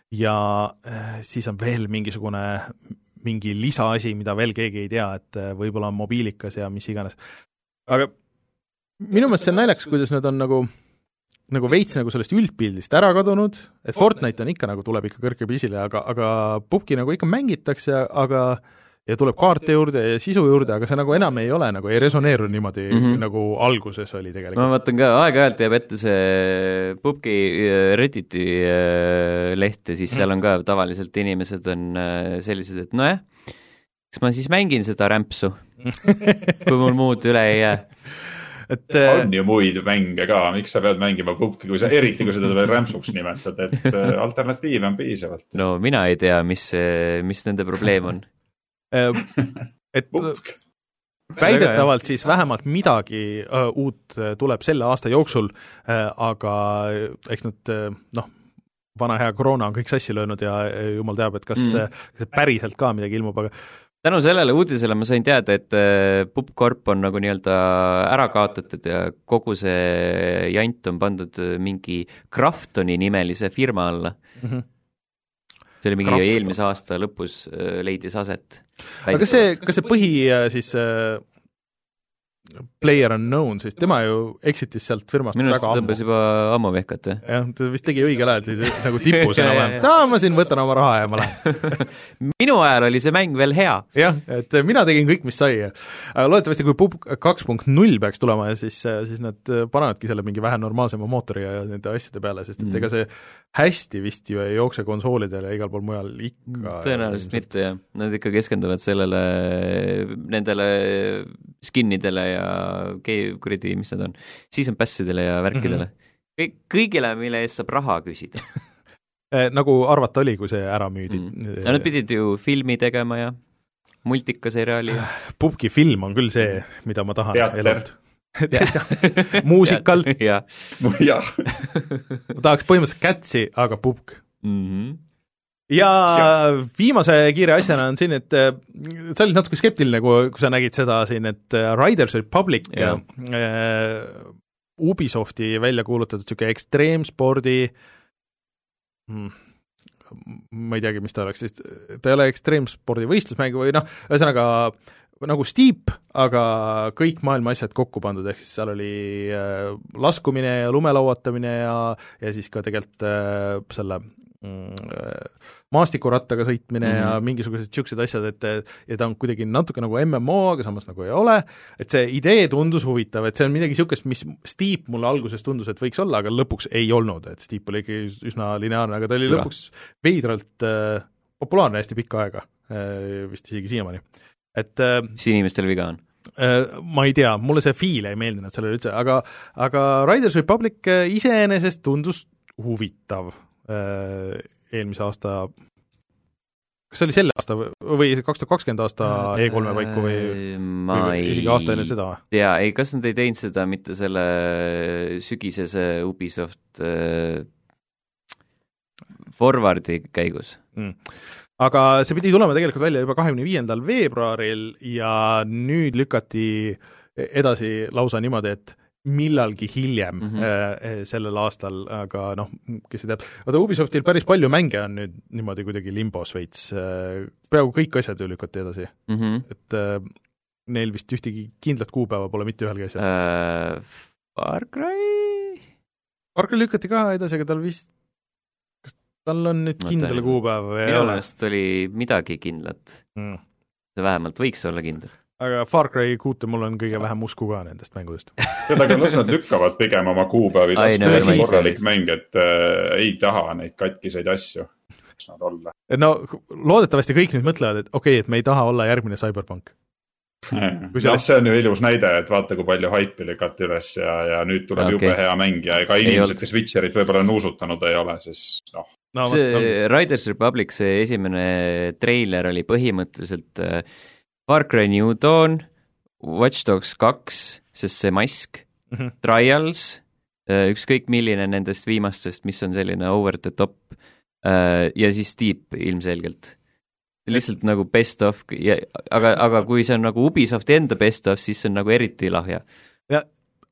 Speaker 1: ja äh, siis on veel mingisugune mingi lisaasi, mida veel keegi ei tea, et võib-olla on mobiilikas ja mis iganes. Aga minu meelest see on naljakas, kuidas nad on nagu, nagu veits nagu sellest üldpildist ära kadunud, et Fortnite on ikka nagu tuleb ikka kõrgeb esile, aga, aga P U B G nagu ikka mängitakse, aga ja tuleb kaarte juurde ja sisu juurde, aga see nagu enam ei ole, nagu ei resoneeru niimoodi mm, -hmm. nagu alguses oli tegelikult.
Speaker 2: Ma vaatan ka, aeg-ajalt jääb ette see P U B G Redditi leht ja siis mm -hmm. seal on ka tavaliselt inimesed on sellised, et nojah, kas ma siis mängin seda rämpsu, kui mul muud üle ei jää.
Speaker 3: Et, on ju muid mänge ka, miks sa pead mängima P U B G, kui sa, eriti kui seda veel rämpsuks nimetad, et alternatiive on piisavalt.
Speaker 2: No mina ei tea, mis, mis nende probleem on.
Speaker 1: et väidetavalt siis vähemalt midagi uh, uut tuleb selle aasta jooksul uh,, aga eks nad uh, noh, vana hea koroona on kõik sassi löönud ja jumal teab, et kas mm. see päriselt ka midagi ilmub, aga
Speaker 2: tänu sellele uudisele ma sain teada, et PubCorp on nagu nii-öelda ära kaotatud ja kogu see jant on pandud mingi Kraftoni nimelise firma alla. Mm-hmm. See oli mingi Krafton. Eelmise aasta lõpus leidis aset.
Speaker 1: Aga kas see, kas see põhi siis Player Unknown, siis tema ju exitis sealt firmast
Speaker 2: minu
Speaker 1: väga ammu.
Speaker 2: Minu tõmbas juba ammu vehkat, eh?
Speaker 1: jah, ta vist tegi õigel ajal, nagu tipus enam, et aa, ma siin võtan oma raha ja ma lähen.
Speaker 2: Minu ajal oli see mäng veel hea.
Speaker 1: jah, et mina tegin kõik, mis sai. Loodetavasti, kui Pub kaks punkt null peaks tulema, siis, siis nad panevadki selle mingi vähe normaalsema mootori ja nende asjade peale, sest et ega see hästi vist ju ei jookse konsoolidele ja igal pool mujal ikka.
Speaker 2: Tõenäoliselt mitte, jah. Nad ikka keskenduvad sellele, nendele skinnidele ja kuradi, mis nad on, season passidele ja värkidele. Mm-hmm. Kõigile, mille eest saab raha küsida.
Speaker 1: nagu arvata oli, kui see ära müüdi.
Speaker 2: Mm. Ja nad pidid ju filmi tegema ja multikaseriaali. Ja...
Speaker 1: Pubki film on küll see, mida ma tahan.
Speaker 3: Teater.
Speaker 1: Muusikal.
Speaker 2: ja.
Speaker 3: ja.
Speaker 1: ma tahaks põhimõtteliselt Catsi, aga Pubk.
Speaker 2: Mhm.
Speaker 1: Ja, ja viimase kiire asjana on siin, et sa olid natuke skeptiline, kui, kui sa nägid seda siin, et Riders Republic ja. äh, Ubisofti välja kuulutatud siuke ekstreemspordi hmm, ma ei teagi, mis ta oleks, sest ta ei ole ekstreemspordi võistlusmäng või noh, ühesõnaga nagu Steep, aga kõik maailma asjad kokku pandud, ehk siis seal oli äh, laskumine ja lumelauatamine ja, ja siis ka tegelikult äh, selle maastikurattaga sõitmine mm-hmm. ja mingisugused siuksed asjad, et ja ta on kuidagi natuke nagu M M O, aga samas nagu ei ole, et see idee tundus huvitav, et see on midagi siukest, mis Steep mulle alguses tundus, et võiks olla, aga lõpuks ei olnud, et Steep oli ikkagi üsna lineaarne, aga ta oli Ura. lõpuks veidralt äh, populaarne hästi pikka aega, äh, vist isegi siiamaani. Et äh,
Speaker 2: mis inimestel viga on?
Speaker 1: Äh, ma ei tea, mulle see feel ei meeldinud sellele üldse, aga, aga Riders Republic iseenesest tundus huvitav eelmise aasta, kas see oli selle aasta või kaks tuhat kakskümmend aasta E kolme paiku või, või isegi aasta enne seda?
Speaker 2: Jaa, ei, kas nad ei teinud seda mitte selle sügisese Ubisoft äh, forwardi käigus? Mm.
Speaker 1: Aga see pidi tulema tegelikult välja juba kahekümne viiendal veebruaril ja nüüd lükati edasi lausa niimoodi, et millalgi hiljem mm-hmm. äh, sellel aastal, aga noh, kes ei teab, vaata Ubisoftil päris palju mänge on nüüd niimoodi kuidagi limbos veits, äh, peaaegu kõik asjad ju lükati edasi
Speaker 2: mm-hmm.
Speaker 1: et äh, neil vist ühtegi kindlat kuupäeva pole mitte ühelgi asjal
Speaker 2: uh, Far Cry
Speaker 1: Far Cry lükati ka edasi, aga tal vist kas tal on nüüd no, kindel kuupäeva või
Speaker 2: minu meelest oli midagi kindlat mm. see vähemalt võiks olla kindel.
Speaker 1: Aga Far Cry kuute mul on kõige vähem usku ka nendest mängudest.
Speaker 3: Seda küll nad lükkavad pigem oma kuupäevi, tõesti korralik mäng, et äh, ei taha neid katkiseid asju, kes nad olla.
Speaker 1: No loodetavasti kõik nüüd mõtlevad, et okei, okay, et me ei taha olla järgmine Cyberpunk.
Speaker 3: Hmm. No, see on ju ilus näide, et vaata, kui palju haipi lükati üles ja, ja nüüd tuleb okay. jube hea mäng ja ega inimesed, kes Witcherit võib-olla nuusutanud ei ole, siis noh.
Speaker 2: No, see no. Riders Republic, see esimene treiler oli põhimõtteliselt äh, Far Cry New Dawn, Watch Dogs kaks, sest see mask, mm-hmm. Trials, ükskõik milline nendest viimastest, mis on selline over the top, ja siis Steep ilmselgelt. Lihtsalt nagu best of, ja, aga, aga kui see on nagu Ubisofti enda best of, siis see on nagu eriti lahja.
Speaker 1: Ja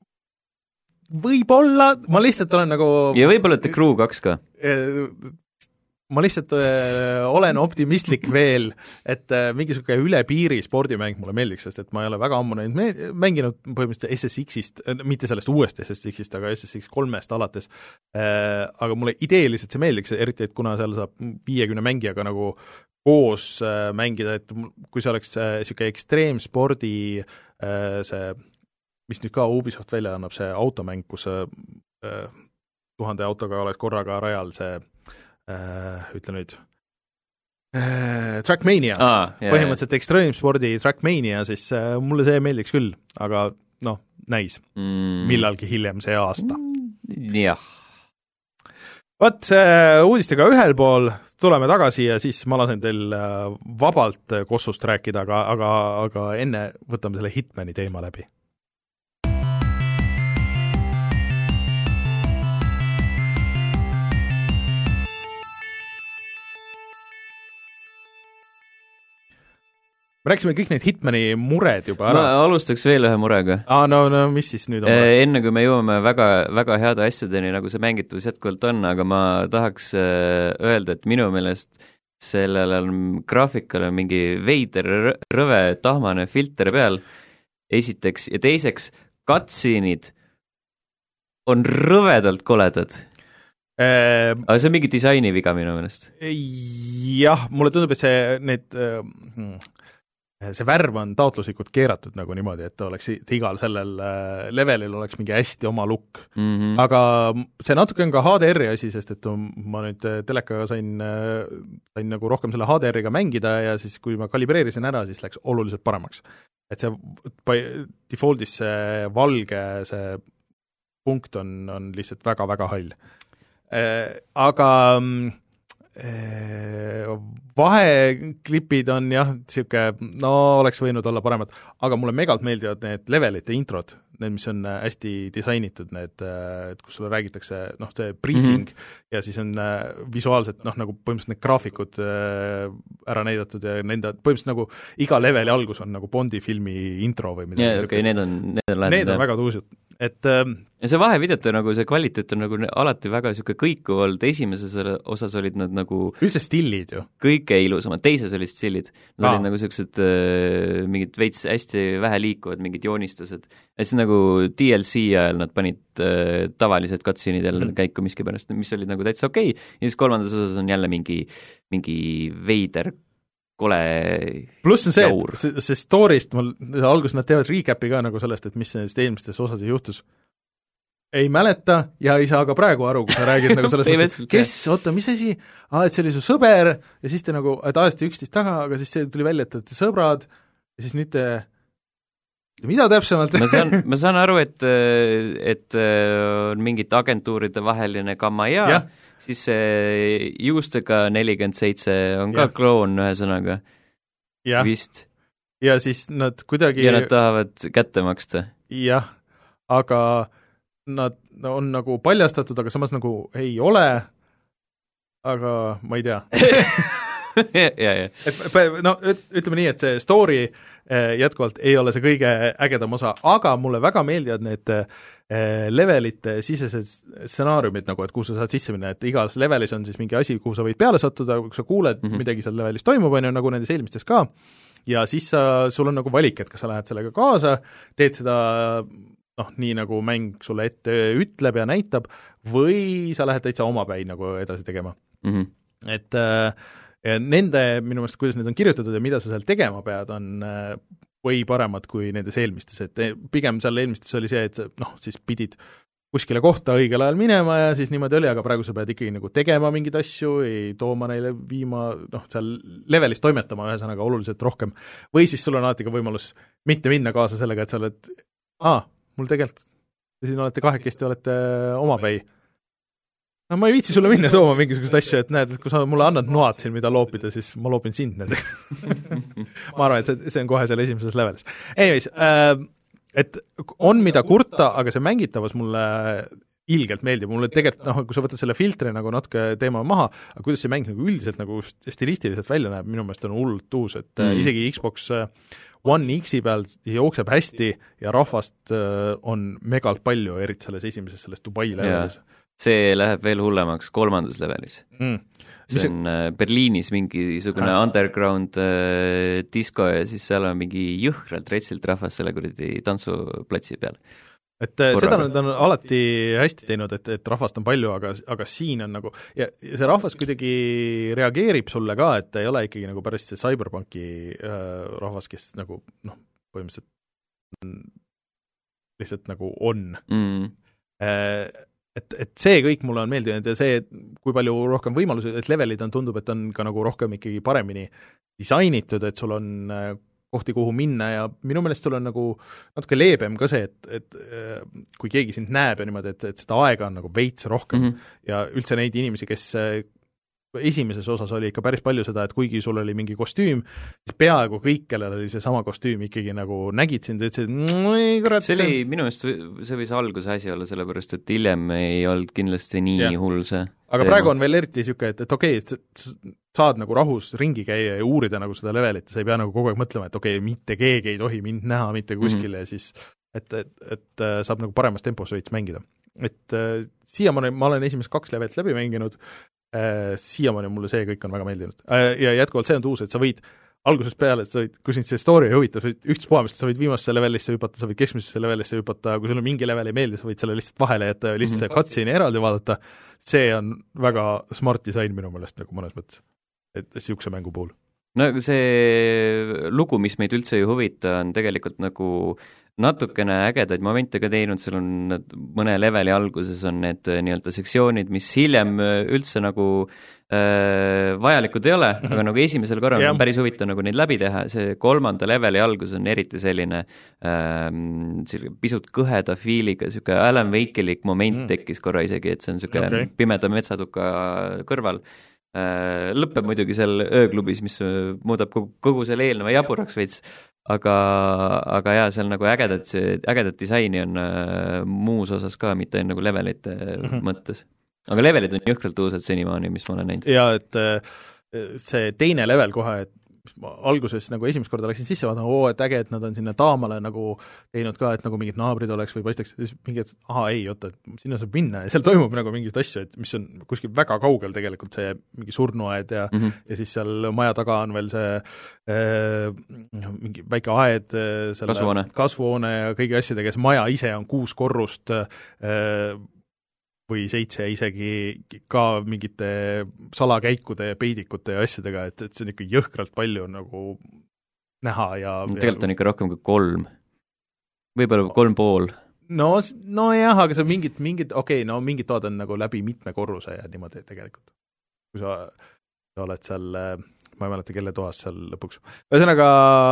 Speaker 1: võib-olla, ma lihtsalt olen nagu...
Speaker 2: Ja võib-olla The Crew kaks ka.
Speaker 1: Ma lihtsalt äh, olen optimistlik veel, et äh, mingisugune üle piiri spordimäng mulle meeldiks, sest et ma ei ole väga ammu neid me- mänginud põhimõtteliselt S S X-ist, äh, mitte sellest uuest S S X-ist, aga S S X kolmest alates, äh, aga mulle ideeliselt see meeldiks, eriti et kuna seal saab viiekümne mängijaga nagu koos äh, mängida, et kui see oleks äh, siuke ekstreemspordi äh, see, mis nüüd ka Ubisoft välja annab, see automäng, kus äh, tuhande autoga oled korraga rajal, see Uh, ütle nüüd uh, Trackmania
Speaker 2: ah, yeah,
Speaker 1: põhimõtteliselt yeah. Extreme-spordi Trackmania, siis uh, mulle see meeldiks küll, aga noh, näis mm. millalgi hiljem see aasta
Speaker 2: mm, jah
Speaker 1: Vat, uh, uudistega ühel pool tuleme tagasi ja siis ma lasen teil uh, vabalt kossust rääkida, aga, aga, aga enne võtame selle Hitmani teema läbi. me rääkisime kõik need Hitmani mured juba ära.
Speaker 2: ma alustaks veel ühe murega.
Speaker 1: Aa, no, no mis siis nüüd on?
Speaker 2: Enne kui me jõuame väga, väga heade asjadeni, nagu see mängitavus jätkuvalt on, aga ma tahaks öelda, et minu meelest sellel on graafikal on mingi veider rõve tahmane filter peal, esiteks, ja teiseks, cutscene'id on rõvedalt koledad. Äh, aga see on mingi disaini viga minu meelest.
Speaker 1: Jah, mulle tundub, et see, need, see värv on taotluslikult keeratud nagu niimoodi, et oleks et igal sellel levelil oleks mingi hästi oma look. Mm-hmm. Aga see natuke on ka H D R-i asi, sest et ma nüüd telekaga sain, sain nagu rohkem selle H D R-iga mängida ja siis kui ma kalibreerisin ära, siis läks oluliselt paremaks. Et see defaultis see valge, see punkt on, on lihtsalt väga-väga hall. Äh, aga äh, vaheklipid on jah, siuke, no oleks võinud olla paremad, aga mulle megalt meeldivad need levelite introd, need, mis on hästi disainitud, need, et kus sulle räägitakse, noh, see briefing mm-hmm. ja siis on äh, visuaalselt, noh, nagu põhimõtteliselt need graafikud äh, ära näidatud ja nende, põhimõtteliselt nagu iga leveli algus on nagu Bondi filmi intro või midagi.
Speaker 2: Jaa, okei, need on, need on
Speaker 1: läinud. Need on väga tuusud. Et, ähm,
Speaker 2: ja see vahevideote nagu see kvaliteet on nagu alati väga niisugune kõikuv olnud, esimeses osas olid nad nagu
Speaker 1: üldse stillid ju.
Speaker 2: Kõike ilusamad, teises olid stillid. Nad Aa. olid nagu niisugused äh, mingid veits hästi vähe liikuvad, mingid joonistused. Ja siis nagu D L C ajal nad panid äh, tavalised cutscene'id jälle mm. käiku miskipärast, mis olid nagu täitsa okei, ja siis kolmandas osas on jälle mingi, mingi veider kole
Speaker 1: pluss on see, et see, see story'st mul alguses nad teevad recap'i ka nagu sellest, et mis nendest eelmistes osades juhtus. Ei mäleta ja ei saa ka praegu aru, kui sa räägid nagu selles mõttes, kes, oota, mis asi? Aa, et see oli su sõber ja siis te nagu, et ajasti üksteist taga, aga siis see tuli välja, et te olete sõbrad ja siis nüüd te mida täpsemalt?
Speaker 2: ma saan, ma saan aru, et, et on mingit agentuuride vaheline gamma ja, ja siis see juustega nelikümmend seitse on ka ja. kloon ühe sõnaga ja. vist.
Speaker 1: Ja siis nad kuidagi
Speaker 2: ja nad tahavad kätte maksta.
Speaker 1: Jah, aga nad on nagu paljastatud, aga samas nagu ei ole, aga ma ei tea.
Speaker 2: ja, ja.
Speaker 1: Et, no ütleme nii, et see story jätkuvalt ei ole see kõige ägedam osa, aga mulle väga meeldivad need levelite sisesed stsenaariumid, nagu et kuhu sa saad sisse minna, et igas levelis on siis mingi asi, kuhu sa võid peale sattuda, kui sa kuuled mm-hmm. midagi seal levelis toimub, on ju, nagu nendes eelmistes ka, ja siis sa, sul on nagu valik, et kas sa lähed sellega kaasa, teed seda noh, nii nagu mäng sulle ette ütleb ja näitab, või sa lähed täitsa omapäi nagu edasi tegema. Mm-hmm. Et äh, ja nende, minu meelest, kuidas need on kirjutatud ja mida sa seal tegema pead, on äh, või paremad kui nendes eelmistes, et pigem seal eelmistes oli see, et noh, siis pidid kuskile kohta õigel ajal minema ja siis niimoodi oli, aga praegu sa pead ikkagi nagu tegema mingeid asju, ei tooma neile viima, noh, seal levelis toimetama ühesõnaga oluliselt rohkem. Või siis sul on alati ka võimalus mitte minna kaasa sellega, et sa oled, aa, mul tegelikult, siin olete kahekesti, olete omapäi. No ma ei viitsi sulle minna tooma mingisugust asju, et näed, et kui sa mulle annad noad siin, mida loopida, siis ma loopin sind nendega. ma arvan, et see, see on kohe seal esimeses levelis. Anyways, äh, et on mida kurta, aga see mängitavus mulle ilgelt meeldib, mulle tegelikult, noh, kui sa võtad selle filtri nagu natuke teema maha, aga kuidas see mäng nagu üldiselt nagu stilistiliselt välja näeb, minu meelest on hullult uus, et mm. isegi Xbox One X-i peal jookseb hästi ja rahvast on megalt palju, eriti selles esimeses selles Dubai levelis.
Speaker 2: See läheb veel hullemaks kolmandas levelis mm.. see on see... Berliinis mingisugune ah. underground äh, disko ja siis seal on mingi jõhkralt retsilt rahvas selle kuradi tantsuplatsi peal.
Speaker 1: Et Korraga. Seda nad on alati hästi teinud, et, et rahvast on palju, aga, aga siin on nagu, ja, ja see rahvas kuidagi reageerib sulle ka, et ei ole ikkagi nagu päris see Cyberpunki äh, rahvas, kes nagu noh, põhimõtteliselt lihtsalt nagu on. Mm. Äh, et, et see kõik mulle on meeldinud ja see, kui palju rohkem võimalusi, et levelid on, tundub, et on ka nagu rohkem ikkagi paremini disainitud, et sul on äh, kohti, kuhu minna ja minu meelest sul on nagu natuke leebem ka see, et, et kui keegi sind näeb ja niimoodi, et, et seda aega on nagu veits rohkem mm-hmm. ja üldse neid inimesi, kes esimeses osas oli ikka päris palju seda, et kuigi sul oli mingi kostüüm, siis peaaegu kõik, kellel oli see sama kostüüm, ikkagi nagu nägid sind ja ütlesid, et kurat.
Speaker 2: See oli minu meelest, see võis alguse asi olla, sellepärast et hiljem ei olnud kindlasti nii ja. hull see.
Speaker 1: Aga teema. Praegu on veel eriti niisugune, et, et okei, et saad nagu rahus ringi käia ja uurida nagu seda levelit ja sa ei pea nagu kogu aeg mõtlema, et okei, mitte keegi ei tohi mind näha mitte kuskile mm-hmm. ja siis et, et, et saab nagu paremas tempos veits mängida. Et äh, siiamaani ma olen esimest kaks levelit läbi mänginud, äh, siiamaani mulle see kõik on väga meeldinud. Äh, ja jätkuvalt see on tuus, et sa võid algusest peale, et sa võid, kui sind see story huvitab, sa võid ükspuhamist, sa võid viimasesse levelisse hüpata, sa võid keskmisesse levelisse hüpata, kui sulle mingi level ei meeldi, sa võid selle lihtsalt vahele jätta ja lihtsalt see cutscene'i eraldi vaadata, see on väga smart disain minu meelest nagu mõnes mõttes, et siukse mängu puhul.
Speaker 2: No see lugu, mis meid üldse ju huvita, on tegelikult nagu natukene ägedaid momente ka teinud, seal on mõne leveli alguses on need nii-öelda sektsioonid, mis hiljem üldse nagu äh, vajalikud ei ole, mm-hmm. aga nagu esimesel korral yeah. on päris huvitav nagu neid läbi teha, see kolmanda leveli algus on eriti selline äh, pisut kõheda fiiliga, niisugune Alan Wake'ilik moment mm. tekkis korra isegi, et see on niisugune okay. pimeda metsatuka kõrval. Lõpeb muidugi seal ööklubis, mis muudab kogu, kogu selle eelneva jaburaks veits, aga, aga jaa, seal nagu ägedat, ägedat disaini on äh, muus osas ka, mitte nagu levelite mm-hmm. mõttes. Aga levelid on jõhkralt uused senimaani, mis ma olen näinud.
Speaker 1: Jaa, et see teine level kohe, et ma alguses nagu esimest korda läksin sisse vaatama, oo, et äge, et nad on sinna taamale nagu teinud ka, et nagu mingid naabrid oleks või paistaks, siis mingi, et aha, ei, oota, et sinna saab minna ja seal toimub nagu mingid asju, et mis on kuskil väga kaugel tegelikult see mingi surnuaed ja mm, -hmm. ja siis seal maja taga on veel see äh, mingi väike aed selle
Speaker 2: kasvuhoone.
Speaker 1: kasvuhoone ja kõigi asjadega, see maja ise on kuus korrust äh, või seitse isegi ka mingite salakäikude, peidikute ja asjadega, et, et see on ikka jõhkralt palju nagu näha ja...
Speaker 2: Tegelikult on ikka rohkem kui kolm. Võib-olla kolm pool.
Speaker 1: No, no jah, aga see mingid, mingid, okei, okay, no mingid tood on nagu läbi mitme korruse ja niimoodi tegelikult. Kui sa, sa oled seal, ma ei mäleta, kelle toas seal lõpuks. Ühesõnaga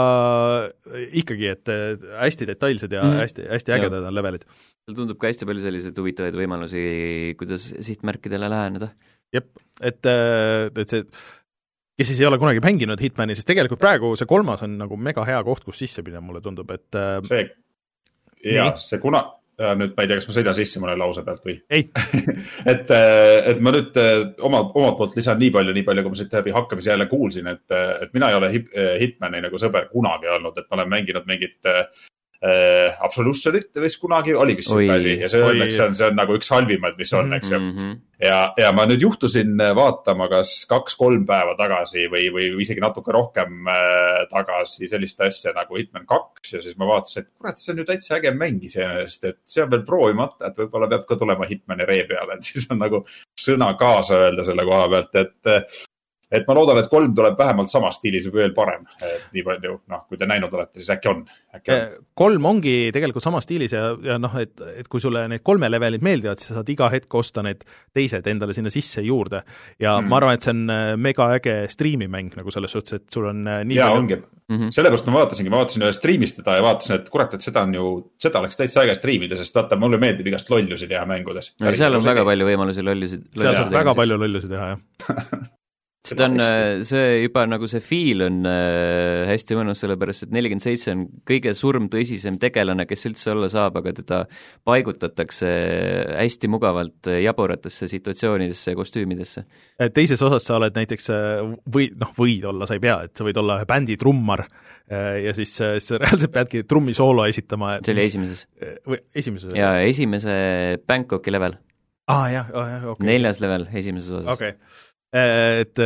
Speaker 1: ikkagi, et hästi detailsed ja mm. hästi, hästi ägedad ja. on levelid.
Speaker 2: Seal tundub ka hästi palju selliseid huvitavaid võimalusi, kuidas sihtmärkidele läheneda.
Speaker 1: Jep, et, et see, kes siis ei ole kunagi mänginud Hitmani, siis tegelikult praegu see kolmas on nagu mega hea koht, kus sisse pidada, mulle tundub, et
Speaker 3: see, jaa, see kuna, nüüd ma ei tea, kas ma sõidan sisse mõne lause pealt või?
Speaker 1: Ei.
Speaker 3: et, et ma nüüd oma, omalt poolt lisan nii palju, nii palju, kui ma siit läbi hakkamise jälle kuulsin, et, et mina ei ole Hitmani nagu sõber kunagi olnud, et ma olen mänginud mingit Äh, absoluutselt vist kunagi oli vist see asi ja see õnneks on, see on nagu üks halvimad, mis on, eks ju. Mm-hmm. Ja, ja ma nüüd juhtusin vaatama kas kaks-kolm päeva tagasi või, või isegi natuke rohkem äh, tagasi sellist asja nagu Hitman kaks ja siis ma vaatasin, et kurat, see on ju täitsa äge mäng iseenesest, et see on veel proovimata, et võib-olla peab ka tulema Hitmani ree peale, et siis on nagu sõna kaasa öelda selle koha pealt, et et ma loodan, et kolm tuleb vähemalt sama stiilis või veel parem, et nii palju, noh, kui te näinud olete, siis äkki on, äkki on.
Speaker 1: Kolm ongi tegelikult sama stiilis ja, ja noh, et, et kui sulle need kolme levelid meeldivad, siis sa saad iga hetk osta need teised endale sinna sisse juurde ja mm. ma arvan, et see on mega äge striimimäng nagu selles suhtes, et sul on nii
Speaker 3: jaa, ongi. Mm-hmm. Sellepärast ma vaatasingi, ma vaatasin ühe striimist teda ja vaatasin, et kurat, et seda on ju, seda oleks täitsa äge striimida, sest vaata, mulle meeldib igast lollusi teha mängudes.
Speaker 2: No, seal on väga palju võimalusi lollusid.
Speaker 1: Seal saab väga palju lollusi teha, jah.
Speaker 2: Seda on, see juba nagu see feel on äh, hästi mõnus, sellepärast et nelikümmend seitse on kõige surmtõsisem tegelane, kes üldse olla saab, aga teda paigutatakse hästi mugavalt jaburatesse situatsioonidesse ja kostüümidesse.
Speaker 1: Teises osas sa oled näiteks, või, noh, võid olla, sa ei pea, et sa võid olla bändi trummar ja siis, siis reaalselt peadki trummi soolo esitama.
Speaker 2: See oli esimeses.
Speaker 1: Või esimeses?
Speaker 2: Ja esimese Bangkoki level.
Speaker 1: Ah, jah, jah, okei.
Speaker 2: Neljas level esimeses osas.
Speaker 1: Okei. Okay. Et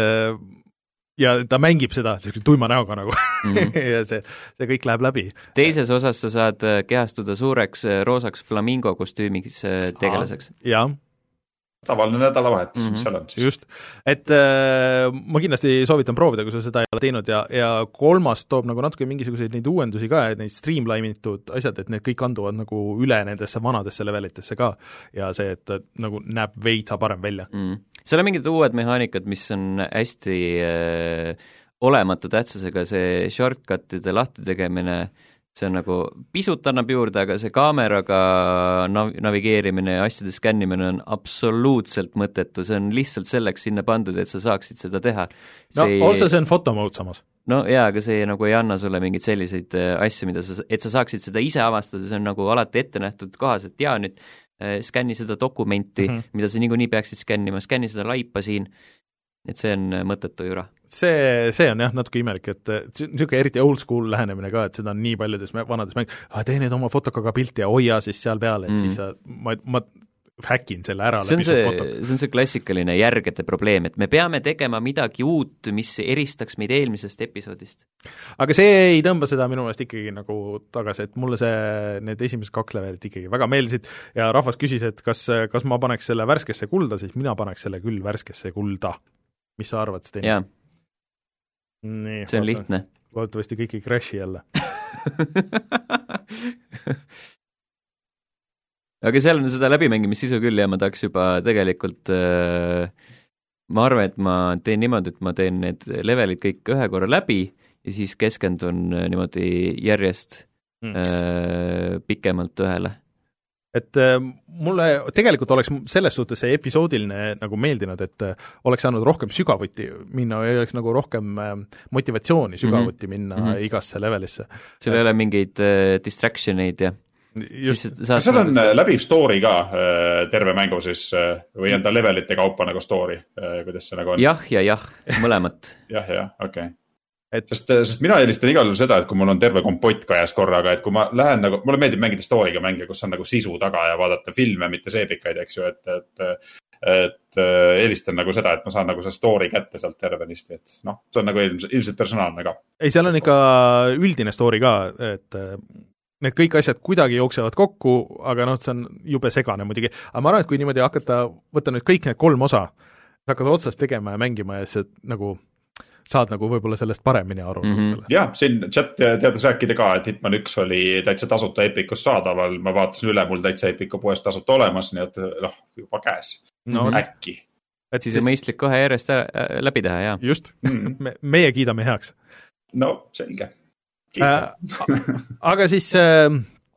Speaker 1: ja ta mängib seda tuima näoga nagu mm-hmm. ja see, see kõik läheb läbi.
Speaker 2: Teises osas sa saad kehastuda suureks roosaks flamingo kostüümiks tegelaseks.
Speaker 1: Jah.
Speaker 3: Tavaline nädalavahetus, mm-hmm. mis seal on siis.
Speaker 1: Just, et äh, ma kindlasti soovitan proovida, kui sa seda ei ole teinud ja, ja kolmas toob nagu natuke mingisuguseid neid uuendusi ka, et neid streamlinitud asjad, et need kõik anduvad nagu üle nendesse vanadesse levelitesse ka ja see, et nagu näeb veitsa parem välja.
Speaker 2: Mm. Seal on mingid uued mehaanikad, mis on hästi äh, olematu tähtsusega, see shortcutide lahti tegemine, see on nagu, pisut annab juurde, aga see kaameraga nav- navigeerimine ja asjade skännimine on absoluutselt mõttetu, see on lihtsalt selleks sinna pandud, et sa saaksid seda teha.
Speaker 1: No
Speaker 2: see...
Speaker 1: also see on fotomode samas.
Speaker 2: No jaa, aga see nagu ei anna sulle mingeid selliseid asju, mida sa, et sa saaksid seda ise avastada, see on nagu alati ette nähtud kohas, et jaa, nüüd äh, skänni seda dokumenti, mm -hmm. mida sa niikuinii peaksid skännima, skänni seda laipa siin, et see on mõttetu jura.
Speaker 1: See, see on jah natuke imelik, et niisugune eriti old school lähenemine ka, et seda on nii paljudes vanades mäng, tee nüüd oma fotokaga pilti ja hoia siis seal peale, et mm. siis sa, ma, ma häkin selle ära
Speaker 2: see on
Speaker 1: läbi
Speaker 2: see,
Speaker 1: fotoga.
Speaker 2: See on see klassikaline järgede probleem, et me peame tegema midagi uut, mis eristaks meid eelmisest episoodist.
Speaker 1: Aga see ei tõmba seda minu meelest ikkagi nagu tagasi, et mulle see, need esimesed kaks levelit ikkagi väga meeldisid ja rahvas küsis, et kas, kas ma paneks selle värskesse kulda, siis mina paneks selle küll värskesse kulda. Mis sa arvad, Sten?
Speaker 2: Jaa.
Speaker 1: Nii,
Speaker 2: see on vaata, lihtne.
Speaker 1: Vaatavasti kõik ei crashi jälle.
Speaker 2: Aga seal on seda läbimängimist sisu küll ja ma tahaks juba tegelikult äh, ma arvan, et ma teen niimoodi, et ma teen need levelid kõik ühe korra läbi ja siis keskendun niimoodi järjest mm. äh, pikemalt ühele.
Speaker 1: Et äh, mulle tegelikult oleks selles suhtes see episoodiline nagu meeldinud, et äh, oleks saanud rohkem sügavuti minna ja oleks nagu rohkem äh, motivatsiooni sügavuti mm -hmm. minna mm -hmm. igasse levelisse.
Speaker 2: Seal ei ole mingeid äh, distractioneid ja
Speaker 3: Just, kas seal on seda... läbiv story ka äh, terve mängu siis äh, või on ta levelite kaupa nagu story, äh, kuidas see nagu on?
Speaker 2: Jah ja jah, mõlemat.
Speaker 3: jah, jah, okei okay. Et... Sest, sest mina eelistan igal juhul seda, et kui mul on terve kompott kajas korraga, et kui ma lähen nagu, mulle meeldib mängida story'ga mänge, kus on nagu sisu taga ja vaadata filme, mitte seepikaid, eks ju, et, et, et eelistan nagu seda, et ma saan nagu see story kätte sealt tervenisti, et noh, see on nagu ilmselt, ilmselt personaalne ka.
Speaker 1: Ei, seal on ikka üldine story ka, et need kõik asjad kuidagi jooksevad kokku, aga noh, see on jube segane muidugi. Aga ma arvan, et kui niimoodi hakata, võtta nüüd kõik need kolm osa, hakata otsast tegema ja mängima ja siis nagu saad nagu võib-olla sellest paremini aru. Mm -hmm.
Speaker 3: Jah, siin chat teadas rääkida ka, et Hitman üks oli täitsa tasuta Epicus saadaval, ma vaatasin üle, mul täitsa Epicu poest tasuta olemas, nii et noh, juba käes. No, äkki.
Speaker 2: Et siis on mõistlik kohe järjest läbi teha, jah.
Speaker 1: Just, mm. Me, meie kiidame heaks.
Speaker 3: No, selge.
Speaker 1: Äh, aga siis äh,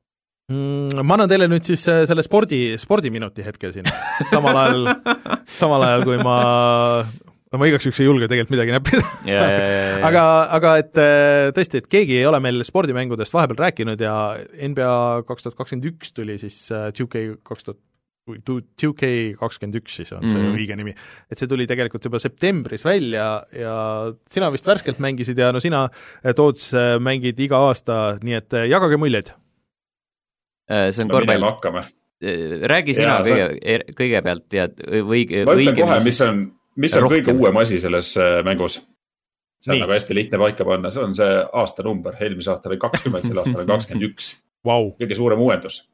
Speaker 1: ma annan teile nüüd siis selle spordi, spordiminuti hetke siin, samal ajal, samal ajal kui ma ma igaks üks ei julge tegelikult midagi näppida
Speaker 2: yeah, yeah, yeah.
Speaker 1: aga, aga et tõesti, et keegi ei ole meil spordimängudest vahepeal rääkinud ja N B A kaks tuhat kakskümmend üks tuli siis two K kaks tuhat two K kakskümmend üks siis on see mm-hmm. õige nimi, et see tuli tegelikult juba septembris välja ja sina vist värskelt mängisid ja no sina tood mängid iga aasta, nii et jagage muljeid.
Speaker 2: See on no, korvpall. Räägi sina ja, kõige, on... kõigepealt ja või
Speaker 3: ma ütlen kohe, mis on mis on rohkem. Kõige uuem asi selles mängus? See on Nii. Nagu hästi lihtne paika panna, see on see aastanumber, eelmise aasta oli kakskümmend, selle aasta oli kakskümmend üks.
Speaker 1: Wow.
Speaker 3: Kõige suurem uuendus.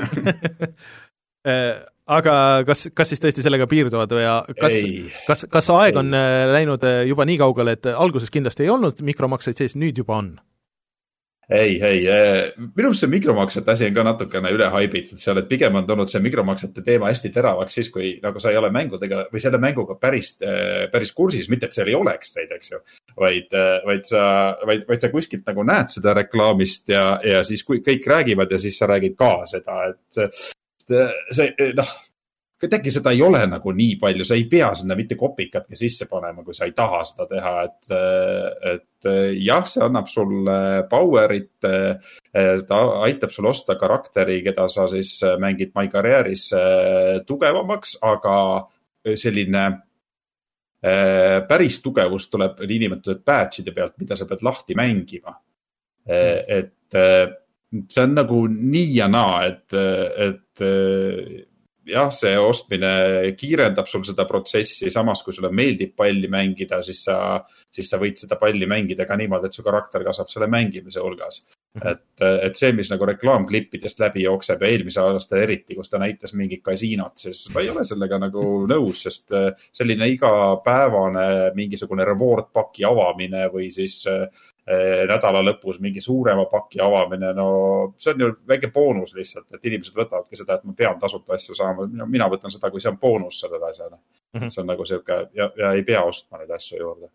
Speaker 1: Aga kas, kas siis tõesti sellega piirduvad või kas, kas, kas aeg on ei. läinud juba nii kaugele, et alguses kindlasti ei olnud mikromakseid sees, nüüd juba on?
Speaker 3: Ei, ei, minu arust see mikromaksete asi on ka natukene üle haibitud seal, et pigem on tulnud see mikromaksete teema hästi teravaks siis, kui nagu sa ei ole mängudega või selle mänguga päris, päris kursis, mitte et seal ei oleks neid, eks ju, vaid, vaid, sa, vaid, vaid sa kuskilt nagu näed seda reklaamist ja, ja siis kui kõik räägivad ja siis sa räägid ka seda, et see, see noh, äkki seda ei ole nagu nii palju, sa ei pea sinna mitte kopikatki sisse panema, kui sa ei taha seda teha, et, et jah, see annab sulle powerit, ta aitab sul osta karakteri, keda sa siis mängid My Careeris tugevamaks, aga selline päris tugevus tuleb niinimetatud patchide pealt, mida sa pead lahti mängima. Et see on nagu nii ja naa, et, et jah, see ostmine kiirendab sul seda protsessi, samas kui sulle meeldib palli mängida, siis sa, siis sa võid seda palli mängida ka niimoodi, et su karakter kasvab selle mängimise hulgas. Et, et see, mis nagu reklaamklippidest läbi jookseb ja eelmise aasta eriti, kus ta näitas mingit kasiinot, siis ma ei ole sellega nagu nõus, sest selline igapäevane mingisugune reward paki avamine või siis nädala lõpus mingi suurema paki avamine, no see on ju väike boonus lihtsalt, et inimesed võtavadki seda, et ma pean tasuta asju saama, mina võtan seda, kui see on boonus sellele asjale. Mm-hmm. See on nagu selline ja, ja ei pea ostma neid asju juurde.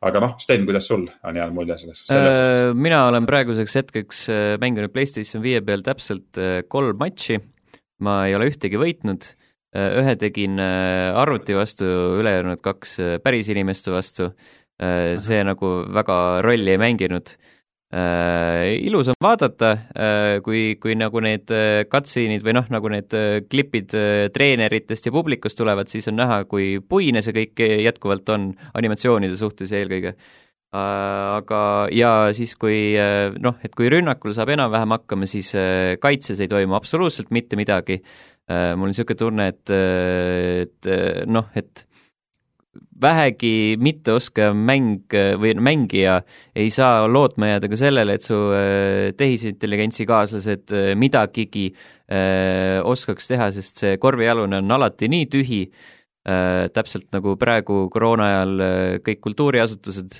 Speaker 3: aga noh, Sten, kuidas sul on jäänud mulje selles?
Speaker 2: Äh, mina olen praeguseks hetkeks mänginud PlayStation viie peal täpselt kolm matši, ma ei ole ühtegi võitnud, ühe tegin arvuti vastu, ülejäänud kaks päris inimeste vastu, see nagu väga rolli ei mänginud. Äh, ilus on vaadata, äh, kui, kui nagu need cutscene'id või noh, nagu need klipid treeneritest ja publikust tulevad, siis on näha, kui puine see kõik jätkuvalt on animatsioonide suhtes eelkõige. Äh, aga ja siis, kui noh, et kui rünnakul saab enam-vähem hakkama, siis kaitses ei toimu absoluutselt mitte midagi. Äh, mul on niisugune tunne, et, et noh, et vähegi mitteoskav mäng või mängija ei saa lootma jääda ka sellele, et su tehisintelligentsi kaaslased midagigi äh, oskaks teha, sest see korvialune on alati nii tühi, äh, täpselt nagu praegu koroona ajal kõik kultuuriasutused,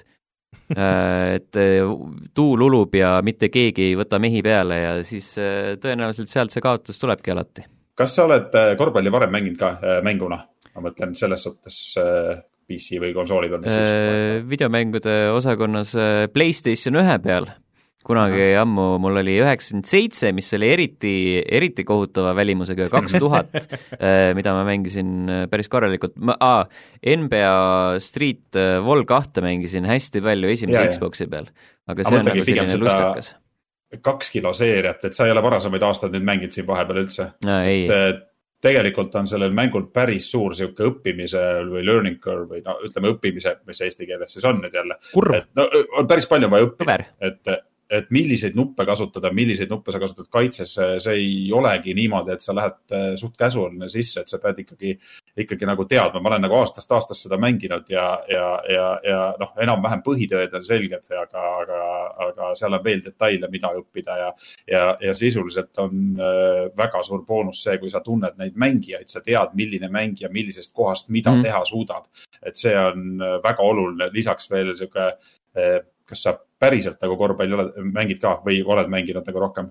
Speaker 2: äh, et tuul ulub ja mitte keegi ei võta mehi peale ja siis äh, tõenäoliselt sealt see kaotus tulebki alati.
Speaker 3: Kas sa oled korvpalli varem mänginud ka äh, mänguna? Ma mõtlen selles suhtes äh, P C või konsoolid on
Speaker 2: äh, videomängude osakonnas äh, PlayStation ühe peal. Kunagi ja. ammu mul oli üheksakümmend seitse, mis oli eriti, eriti kohutava välimusega, kaks tuhat, äh, mida ma mängisin päris korralikult. Ma, aa, N B A Street Vol kahte mängisin hästi palju esimese ja, Xboxi peal, aga see aga on nagu selline lustakas.
Speaker 3: Kaks kilo seeriat, et sa ei ole varasemaid aastaid nüüd mängid siin vahepeal üldse.
Speaker 2: No, ei.
Speaker 3: Et, tegelikult on sellel mängul päris suur siuke õppimise või learning curve või no, ütleme õppimise, mis eesti keeles siis on nüüd jälle.
Speaker 1: Kurv.
Speaker 3: No, on päris palju vaja õppida,
Speaker 2: et,
Speaker 3: et milliseid nuppe kasutada, milliseid nuppe sa kasutad kaitses, see ei olegi niimoodi, et sa lähed suht casualne sisse, et sa pead ikkagi, ikkagi nagu teadma. Ma olen nagu aastast aastast seda mänginud ja, ja, ja, ja noh, enam-vähem põhitööd on selged, aga, aga, aga seal on veel detaile, mida õppida ja, ja, ja sisuliselt on väga suur boonus see, kui sa tunned neid mängijaid, sa tead, milline mängija millisest kohast mida mm. teha suudab. Et see on väga oluline, lisaks veel siuke, kas sa päriselt nagu korvpalli oled, mängid ka või oled mänginud nagu rohkem?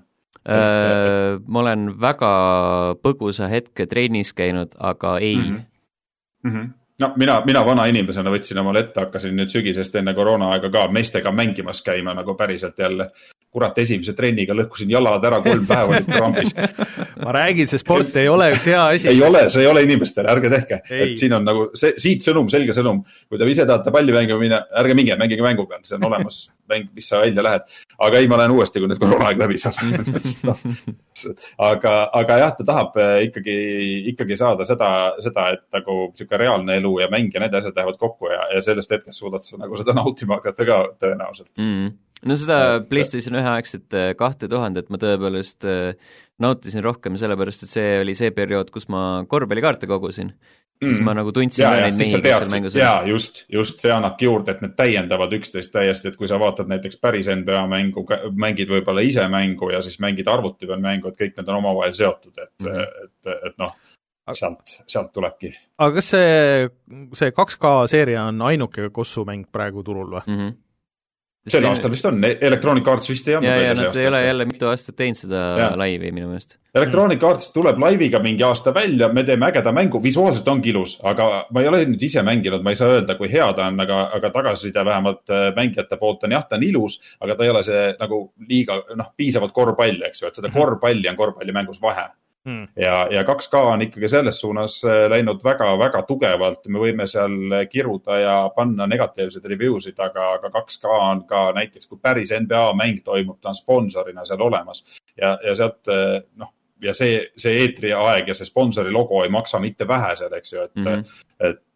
Speaker 2: Äh, ma olen väga põgusa hetke trennis käinud, aga ei.
Speaker 3: Mm-hmm. Mm-hmm. No, mina, mina vana inimesena võtsin omale ette, hakkasin nüüd sügisest enne koroona aega ka meestega mängimas käima nagu päriselt jälle. Kurat, esimese trenniga lõhkusin jalad ära kolm päeva nüüd krampis.
Speaker 1: Ma räägin, see sport ei ole üks hea asi.
Speaker 3: Ei ole, see ei ole inimestele, ärge tehke. Ei. Et siin on nagu see, siit sõnum, selge sõnum. Kui te ise tahate palli mängima minna, ärge minge, mängige mängu peal. See on olemas mäng, mis sa välja lähed. Aga ei, ma lähen uuesti, kui nüüd koroonaaeg läbi saab. no. aga, aga jah, ta tahab ikkagi, ikkagi saada seda, seda, et nagu siuke reaalne elu ja mäng ja need asjad lähevad kokku ja, ja sellest hetkest suudad sa nagu seda nautima hakata ka tõenäoliselt.
Speaker 2: Mm. No seda PlayStation ühe aegset kahte tuhandet ma tõepoolest nautisin rohkem sellepärast, et see oli see periood, kus ma korvpallikaarte kogusin. Mm. Siis ma nagu tundsin
Speaker 3: ja,
Speaker 2: neid mehi, kes seal mängus on.
Speaker 3: Ja, just, just see annabki juurde, et need täiendavad üksteist täiesti, et kui sa vaatad näiteks päris N B A mängu, mängid võib-olla ise mängu ja siis mängid arvuti peal mängu, et kõik need on omavahel seotud, et, mm. et, et noh, sealt, sealt tulebki.
Speaker 1: Aga kas see, see kaks K seeria on ainuke kossumäng praegu turul või?
Speaker 2: Mhm.
Speaker 3: Sel aastal vist on, Electronic Arts vist ei olnud.
Speaker 2: Ja, ja nad ei ole jälle mitu aastat teinud seda ja. laivi minu meelest.
Speaker 3: Electronic Arts tuleb laiviga mingi aasta välja, me teeme ägeda mängu, visuaalselt on ilus, aga ma ei ole nüüd ise mänginud, ma ei saa öelda, kui hea ta on, aga, aga tagasiside vähemalt mängijate poolt on jah, ta on ilus, aga ta ei ole see nagu liiga, noh, piisavalt korvpalli, eks ju, et seda korvpalli on korvpallimängus vahe. Hmm. Ja, ja kaks K on ikkagi selles suunas läinud väga, väga tugevalt. Me võime seal kiruda ja panna negatiivsed reviewsid, aga, aga kaks K on ka näiteks, kui päris N B A mäng toimub, ta on sponsorina seal olemas. Ja, ja sealt, noh, ja see, see eetri aeg ja see sponsori logo ei maksa mitte vähe seal, eks ju, et, mm-hmm.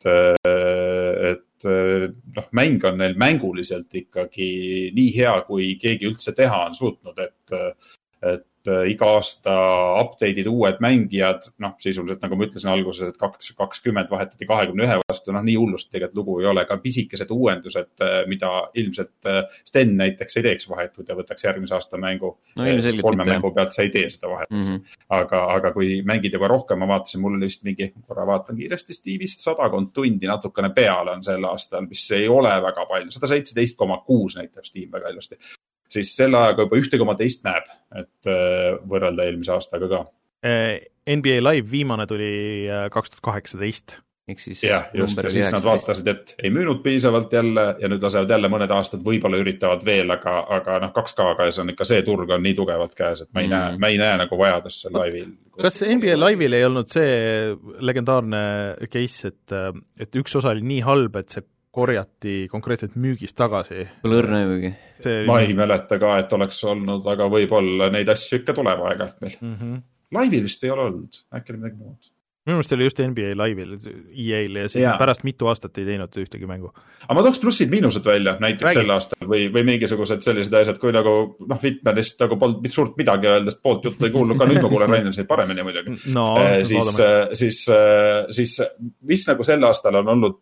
Speaker 3: et, et noh, mäng on neil mänguliselt ikkagi nii hea, kui keegi üldse teha on suutnud, et, et iga aasta update'id uued mängijad, noh, sisuliselt nagu ma ütlesin alguses, et kaks, kakskümmend vahetati kahekümne ühe vastu, noh, nii hullust tegelikult lugu ei ole, ka pisikesed uuendused, mida ilmselt Sten näiteks ei teeks vahetud ja võtaks järgmise aasta mängu.
Speaker 2: No,
Speaker 3: kolme mängu pealt sa ei tee seda vahetust. Mm-hmm. Aga, aga kui mängid juba rohkem, ma vaatasin, mul vist mingi, korra vaatan kiiresti, Steve'ist sadakond tundi natukene peale on sel aastal, mis ei ole väga palju, sada seitseteist koma kuus näitab Steam väga ilusti. Siis selle ajaga juba ühte koma teist näeb, et võrrelda eelmise aastaga ka.
Speaker 1: N B A Live viimane tuli kaks tuhat kaheksateist,
Speaker 2: ehk siis
Speaker 3: ja, just, ja siis nad vaatasid, et ei müünud piisavalt jälle ja nüüd lasevad jälle mõned aastad, võib-olla üritavad veel, aga, aga noh, kaks K käes on ikka see turg on nii tugevalt käes, et ma ei mm. näe, ma ei näe nagu vajadust seal Live'il.
Speaker 1: Kas N B A Live'il ei olnud see legendaarne case, et, et üks osa oli nii halb, et see korjati konkreetselt müügist tagasi?
Speaker 2: Põlõrne müügi.
Speaker 3: Ma ei mäleta ka, et oleks olnud, aga võib-olla neid asju ikka tuleb aeg-ajalt meil. Mm -hmm. Live'il vist ei ole olnud, äkki oli midagi muud.
Speaker 1: Minu meelest oli just N B A Live'il E A-l ja siis pärast mitu aastat ei teinud ühtegi mängu.
Speaker 3: Aga ma tooks plussid miinused välja näiteks Räägi. Sel aastal või, või mingisugused sellised asjad, kui nagu noh, Hitmanist nagu polnud suurt midagi öeldest, poolt juttu ei kuulnud, ka nüüd ma kuulen Rainelseid paremini muidugi.
Speaker 1: No,
Speaker 3: eh, siis, siis, siis mis nagu sel aastal on olnud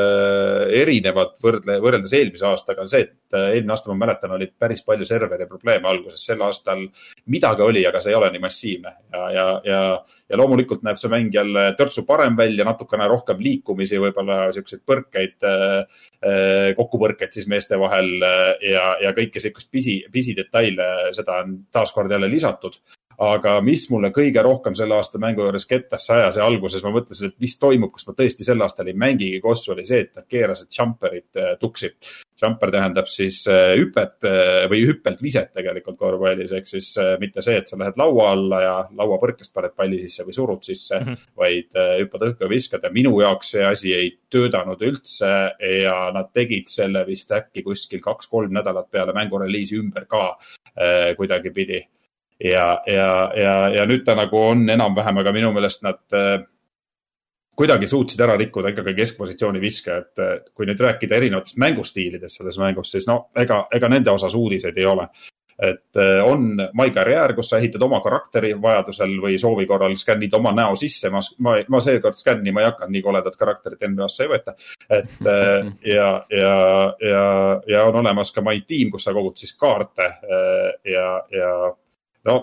Speaker 3: eh, erinevad võrdle, võrreldes eelmise aastaga on see, et eelmine aasta ma mäletan, olid päris palju serveri probleeme alguses. Sel aastal midagi oli, aga see ei ole nii massiivne ja, ja, ja, ja loomulikult näeb see mäng jälle törtsu parem välja, natukene rohkem liikumisi, võib-olla selliseid põrkeid, kokkupõrkeid siis meeste vahel ja, ja kõike sellist pisi, pisi detaile, seda on taaskord jälle lisatud. Aga mis mulle kõige rohkem selle aasta mängu juures kettasse ajas ja alguses ma mõtlesin, et mis toimub, kas ma tõesti sel aastal ei mängigi kossu, oli see, et nad keerasid jumperit tuksi. Jumper tähendab siis hüpet või hüppelt viset tegelikult korvpallis, ehk siis mitte see, et sa lähed laua alla ja lauapõrkest paned palli sisse või surud sisse, mm-hmm. vaid hüppad õhku ja viskad ja minu jaoks see asi ei töödanud üldse ja nad tegid selle vist äkki kuskil kaks-kolm nädalat peale mängureliisi ümber ka eh, kuidagi pidi. Ja, ja, ja, ja nüüd ta nagu on enam-vähem, aga minu meelest nad äh, kuidagi suutsid ära rikkuda ikkagi keskpositsiooni viske, et kui nüüd rääkida erinevatest mängustiilidest selles mängus, siis no ega, ega nende osas uudiseid ei ole. Et äh, on My Career, kus sa ehitad oma karakteri vajadusel või soovi korral skännid oma näo sisse. Ma, ma, ma seekord skänni ma ei hakanud, nii koledat karakterit N B A-sse ei võeta. Et, äh, ja, ja, ja, ja on olemas ka My Team, kus sa kogud siis kaarte äh, ja, ja no,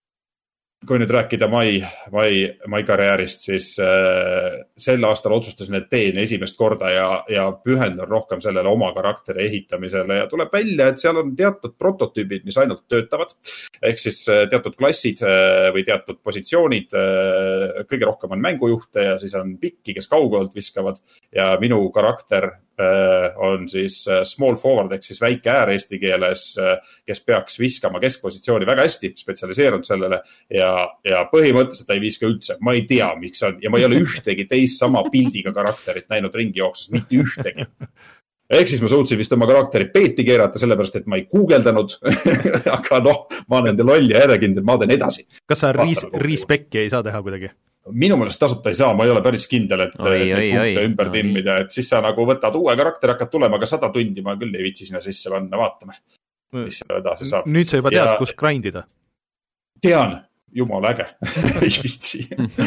Speaker 3: kui nüüd rääkida My, My, My karjäärist, siis äh, sel aastal otsustasin, et teen esimest korda ja, ja pühendan rohkem sellele oma karakteri ehitamisele ja tuleb välja, et seal on teatud prototüübid, mis ainult töötavad. Ehk siis äh, teatud klassid äh, või teatud positsioonid, äh, kõige rohkem on mängujuhte ja siis on pikki, kes kaugelt viskavad ja minu karakter äh, on siis äh, small forward, ehk siis väike äär eesti keeles, äh, kes peaks viskama keskpositsiooni väga hästi, spetsialiseerunud sellele ja ja põhimõtteliselt ei viska üldse. Ma ei tea, miks on, ja ma ei ole ühtegi teist sama pildiga karakterit näinud ringi jooksus, mitte ühtegi. Ehk siis ma suutsin vist oma karakteri peeti keerata, sellepärast, et ma ei guugeldanud, aga noh, ma olen enda loll ja järjekindel, ma teen edasi.
Speaker 1: Kas sa riispekki ei saa teha kuidagi?
Speaker 3: Minu meelest tasuta ei saa, ma ei ole päris kindel, et
Speaker 2: oi, oi, oi,
Speaker 3: ümber oi. timmida, et siis sa nagu võtad uue karakteri, hakkad tulema, aga sada tundi ma küll ei vitsi sinna sisse panna, vaatame, mis edasi saab.
Speaker 1: Nüüd sa juba tead, ja... kus grindida?
Speaker 3: Tean. Jumala äge, ei vitsi.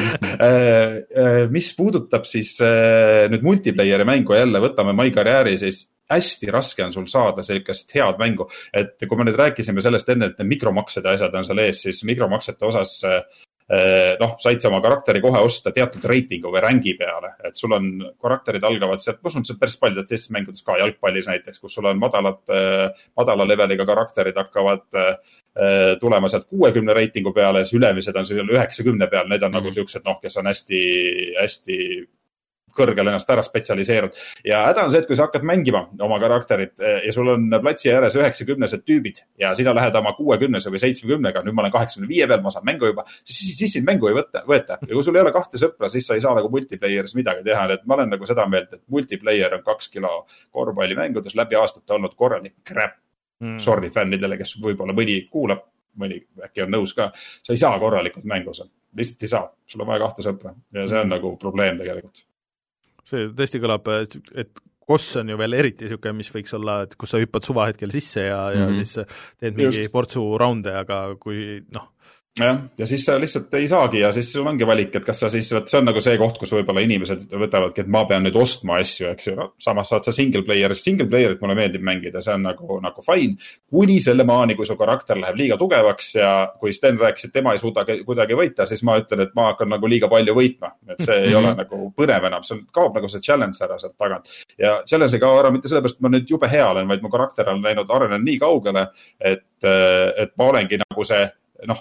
Speaker 3: Mis puudutab siis nüüd multiplayeri mängu jälle, võtame My Careeri, siis hästi raske on sul saada sellist head mängu. Et kui me nüüd rääkisime sellest enne, et mikromaksed ja asjad on seal ees, siis mikromaksete osas noh, said sa oma karakteri kohe osta teatud reitingu või rängi peale, et sul on karakterid algavad sealt, ma usun, see päris paljud teistes mängudes ka jalgpallis näiteks, kus sul on madalad, madala leveliga karakterid hakkavad tulema sealt kuuekümne reitingu peale ja siis ülemised on seal üheksakümne peal, need on mm-hmm. nagu siuksed, noh, kes on hästi, hästi kõrgel ennast ära spetsialiseerunud. Ja häda on see, et kui sa hakkad mängima oma karakterit ja sul on platsi ääres üheksakümnesed tüübid ja sina lähed oma kuuekümnese või seitsmekümnega, nüüd ma olen kaheksakümne viie peal, ma saan mängu juba, siis, siis, siis sind mängu ei võtta, võeta. Ja kui sul ei ole kahte sõpra, siis sa ei saa nagu multiplayeris midagi teha. Et ma olen nagu seda meelt, et multiplayer on kaks kilo korvpallimängudes läbi aastate olnud korralik crap. Mm. Sorry fännidele, kes võib-olla mõni kuulab, mõni äkki on nõus ka. Sa ei saa korralikult mängus. Lihtsalt ei saa. Sul on vaja kahte sõpra ja see on mm. nagu probleem tegelikult.
Speaker 1: See tõesti kõlab, et koss on ju veel eriti siuke, mis võiks olla, et kus sa hüppad suvahetkel sisse ja, ja mm-hmm. siis teed mingi Just. portsu raunde, aga kui noh,
Speaker 3: jah, ja siis sa lihtsalt ei saagi ja siis sul ongi valik, et kas sa siis, võt, see on nagu see koht, kus võib-olla inimesed võtavadki, et ma pean nüüd ostma asju, eks ju, no, samas saad sa single player'is, single player'it mulle meeldib mängida, see on nagu, nagu fine, kuni selle maani, kui su karakter läheb liiga tugevaks ja kui Sten rääkis, et tema ei suuda kuidagi võita, siis ma ütlen, et ma hakkan nagu liiga palju võitma, et see ei ole nagu põnev enam, see kaob nagu see challenge ära sealt tagant ja challenge ei kao ära mitte sellepärast, et ma nüüd jube hea olen, vaid mu karakter on läinud arenen nii kaugele, et, et ma olengi nagu see, noh,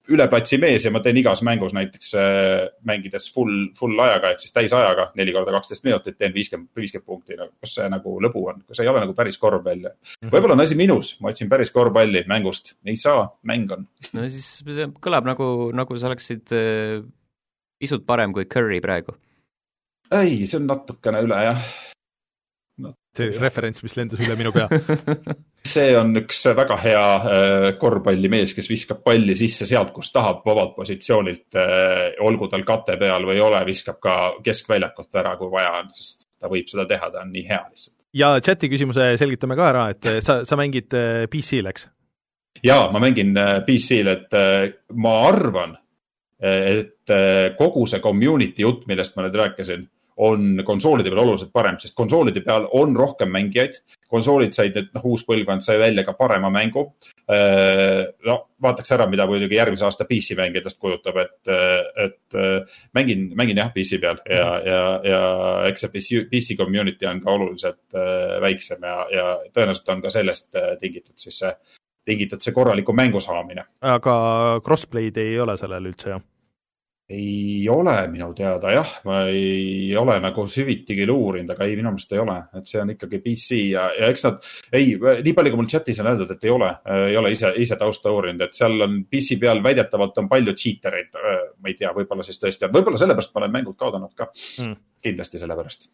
Speaker 3: üle platsi mees ja ma teen igas mängus näiteks mängides full, full ajaga, et siis täis ajaga, neli korda kaksteist minutit, teen viiskümmend, viiskümmend punkti. No, kas see nagu lõbu on? Kas ei ole nagu päris korvpall? Võib-olla on asi minus, ma otsin päris korvpalli mängust. Ei saa, mäng on.
Speaker 2: No siis see kõlab nagu, nagu sa oleksid pisut parem kui Curry praegu.
Speaker 3: Ei, see on natukene üle, jah.
Speaker 1: No, see referents, mis lendas üle minu pea.
Speaker 3: See on üks väga hea korvpallimees, kes viskab palli sisse sealt, kus tahab vabalt positsioonilt, olgu tal kate peal või ole, viskab ka keskväljakut ära, kui vaja on, sest ta võib seda teha, ta on nii hea lihtsalt.
Speaker 1: Ja chati küsimuse selgitame ka ära, et sa, sa mängid P C-l, eks?
Speaker 3: Jaa, ma mängin P C-l, et ma arvan, et kogu see community jutt, millest ma nüüd rääkisin, on konsoolide peal oluliselt parem, sest konsoolide peal on rohkem mängijaid. Konsoolid said, et noh, uus põlvkond sai välja ka parema mängu. No, vaataks ära, mida muidugi järgmise aasta P C mängijatest kujutab, et, et mängin, mängin jah P C peal ja, ja, ja eks see P C, P C community on ka oluliselt väiksem ja, ja tõenäoliselt on ka sellest tingitud siis see, tingitud see korraliku mängu saamine.
Speaker 1: Aga crossplay'd ei ole sellel üldse, jah?
Speaker 3: Ei ole minu teada, jah, ma ei ole nagu süvitigi luurinud, aga ei, minu mõist ei ole, et see on ikkagi P C ja, ja eks nad, ei, nii palju kui mul chatis on öeldud, et ei ole, ei ole ise, ise tausta uurinud, et seal on P C peal väidetavalt on palju cheatereid, ma ei tea, võib-olla siis tõesti, võib-olla sellepärast ma olen mängud kaodanud ka, mm. kindlasti sellepärast.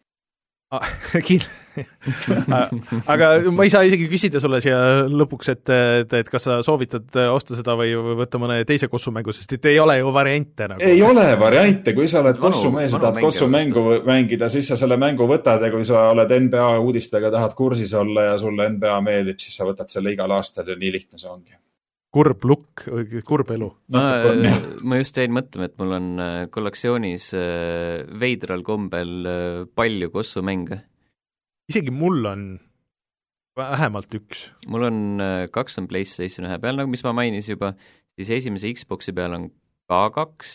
Speaker 1: Aga ma ei saa isegi küsida sulle siia lõpuks, et, et, et kas sa soovitad osta seda või võtta mõne teise kossumängu, sest et ei ole ju variante nagu.
Speaker 3: Ei ole variante, kui sa oled kossumees ja tahad kossumängu mängida, siis sa selle mängu võtad ja kui sa oled N B A uudistega tahad kursis olla ja sulle N B A meeldib, siis sa võtad selle igal aastal ja nii lihtne see ongi.
Speaker 1: Kurb lukk, kurb elu.
Speaker 2: Ma, ma just jäin mõtlema, et mul on kollektsioonis veidral kombel palju kossumänge.
Speaker 1: Isegi mul on vähemalt üks.
Speaker 2: Mul on kaks on PlayStation ühe peal, nagu mis ma mainis juba, siis esimese Xboxi peal on ka kaks,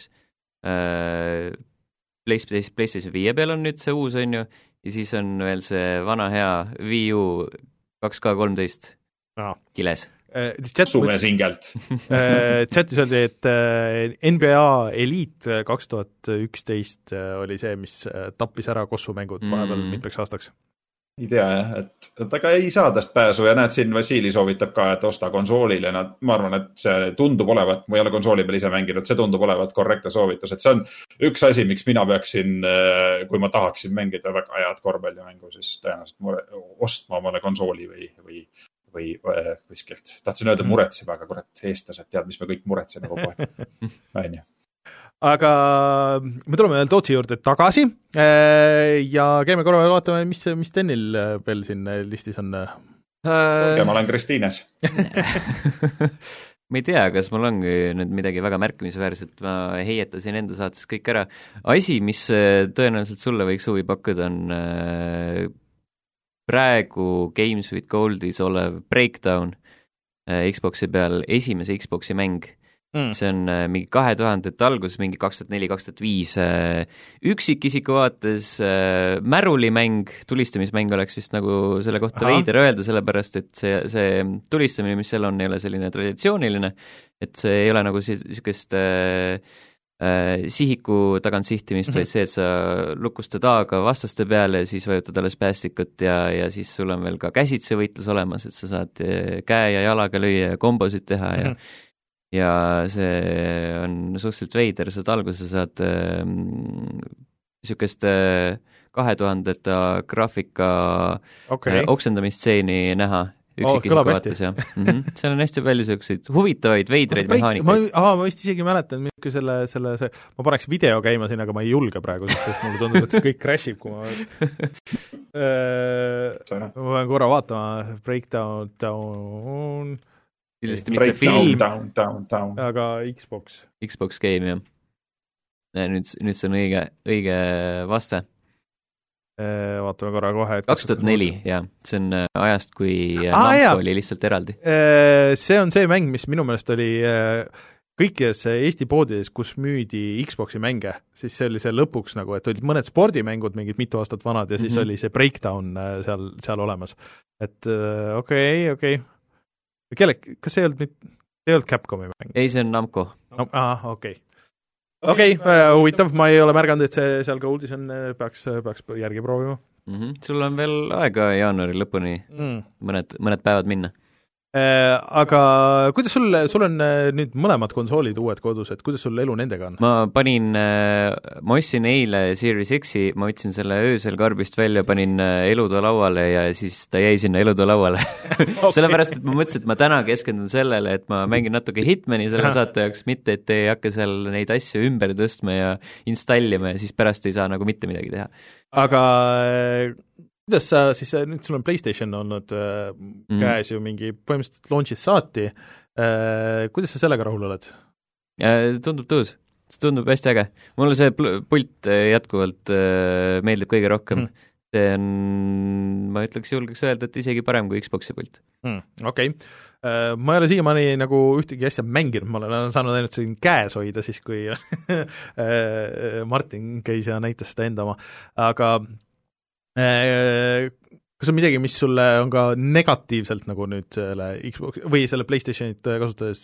Speaker 2: PlayStation viie peal on nüüd see uus, on ju, ja siis on veel see vana hea Wii U kaks K kolmteist ah. kiles.
Speaker 3: Sume singelt.
Speaker 1: Chatis öeldi, et N B A Elite kaks tuhat üksteist oli see, mis tappis ära kossumängud mm. vahepeal mitmeks aastaks.
Speaker 3: Ei tea, jah, et, et aga ei saa tast pääsu ja näed, siin Vasili soovitab ka, et osta konsoolile. Nad, ma arvan, et see tundub olevat, ma ei ole konsooli peal ise mänginud, see tundub olevat korrektne soovitus, et see on üks asi, miks mina peaksin, kui ma tahaksin mängida väga head korvpallimängu, siis tõenäoliselt ostma omale konsooli või, või või kuskilt. Tahtsin öelda muretsema, aga kurat, eestlased tead, mis me kõik muretseme kogu aeg.
Speaker 1: Aga me tuleme veel Tootsi juurde tagasi ja käime korra vaatame, mis, mis Tennil veel siin listis on.
Speaker 3: Tulge, ma olen Kristiines.
Speaker 2: Ma ei tea, kas mul ongi nüüd midagi väga märkimisväärset, ma heietasin enda saates kõik ära. Asi, mis tõenäoliselt sulle võiks huvi pakkuda, on praegu Games with Goldis olev Breakdown Xboxi peal, esimese Xboxi mäng. Mm. See on mingi kahe tuhandete algus, mingi kaks tuhat neli kaks tuhat viis üksikisiku vaates märulimäng, tulistamismäng oleks vist nagu selle kohta Aha. veider öelda, sellepärast et see, see tulistamine, mis seal on, ei ole selline traditsiooniline, et see ei ole nagu niisugust äh, äh, sihiku tagant sihtimist, mm-hmm. vaid see, et sa lukustad A-ga vastaste peale ja siis vajutad alles päästikut ja, ja siis sul on veel ka käsitse võitlus olemas, et sa saad käe ja jalaga lüüa ja kombosid teha mm-hmm. ja ja see on suhteliselt veider, saad alguse saad niisugust äh, kahe tuhandete graafika okay. äh, oksendamistseeni näha üksikisiku oh, vaates ja mm-hmm. seal on hästi palju selliseid huvitavaid, veidraid
Speaker 1: break,
Speaker 2: mehaanikaid.
Speaker 1: Ma, aha, ma vist isegi mäletan, milline selle, selle, see, ma paneks video käima siin, aga ma ei julge praegu, sest mulle tundub, et see kõik crashib, kui ma ma pean korra vaatama, Breakdown, down
Speaker 2: Kindlasti mitte film,
Speaker 3: down, down, down.
Speaker 1: aga Xbox.
Speaker 2: Xbox game, jah. Nüüd, nüüd see on õige, õige vaste.
Speaker 1: Vaatame korra kohe.
Speaker 2: kaks tuhat neli, jah. See on ajast, kui ah, Namco oli lihtsalt eraldi.
Speaker 1: See on see mäng, mis minu meelest oli kõikides Eesti poodides, kus müüdi Xboxi mänge, siis see oli see lõpuks nagu, et olid mõned spordimängud, mingid mitu aastat vanad ja siis mm-hmm. oli see Breakdown seal, seal olemas. Et okei, okay, okei okay. Kelle, kas see ei olnud, ei olnud Capcomi mäng?
Speaker 2: Ei, see on Namco.
Speaker 1: no, ah, okei okay. okei okay,, huvitav, ma ei ole märganud, et see seal Goldis on, peaks, peaks järgi proovima.
Speaker 2: Mm-hmm. Sul on veel aega jaanuari lõpuni mm. mõned, mõned päevad minna.
Speaker 1: Äh, aga kuidas sul, sul on nüüd mõlemad konsoolid uued kodus, et kuidas sul elu nendega on?
Speaker 2: Ma panin, ma ostsin eile Series X-i, ma võtsin selle öösel karbist välja, panin elutoa lauale ja siis ta jäi sinna elutoa lauale okay. Sellepärast, et ma mõtlesin, et ma täna keskendun sellele, et ma mängin natuke Hitmani selle saate jaoks, mitte et ei hakka seal neid asju ümber tõstma ja installima ja siis pärast ei saa nagu mitte midagi teha.
Speaker 1: Aga kuidas sa siis, nüüd sul on PlayStation olnud äh, mm. käes ju mingi põhimõtteliselt launch'is saati, äh, kuidas sa sellega rahul oled?
Speaker 2: Tundub tõus, see tundub hästi äge. Mulle see pult jätkuvalt äh, meeldib kõige rohkem mm. see on, ma ütleks, julgeks öelda, et isegi parem kui Xboxi pult
Speaker 1: mm,. Okei okay. uh, ma ei ole siiamaani nagu ühtegi asja mänginud, ma olen saanud ainult siin käes hoida siis, kui Martin käis ja näitas seda enda oma, aga kas on midagi, mis sulle on ka negatiivselt nagu nüüd selle Xbox või selle PlayStationit kasutades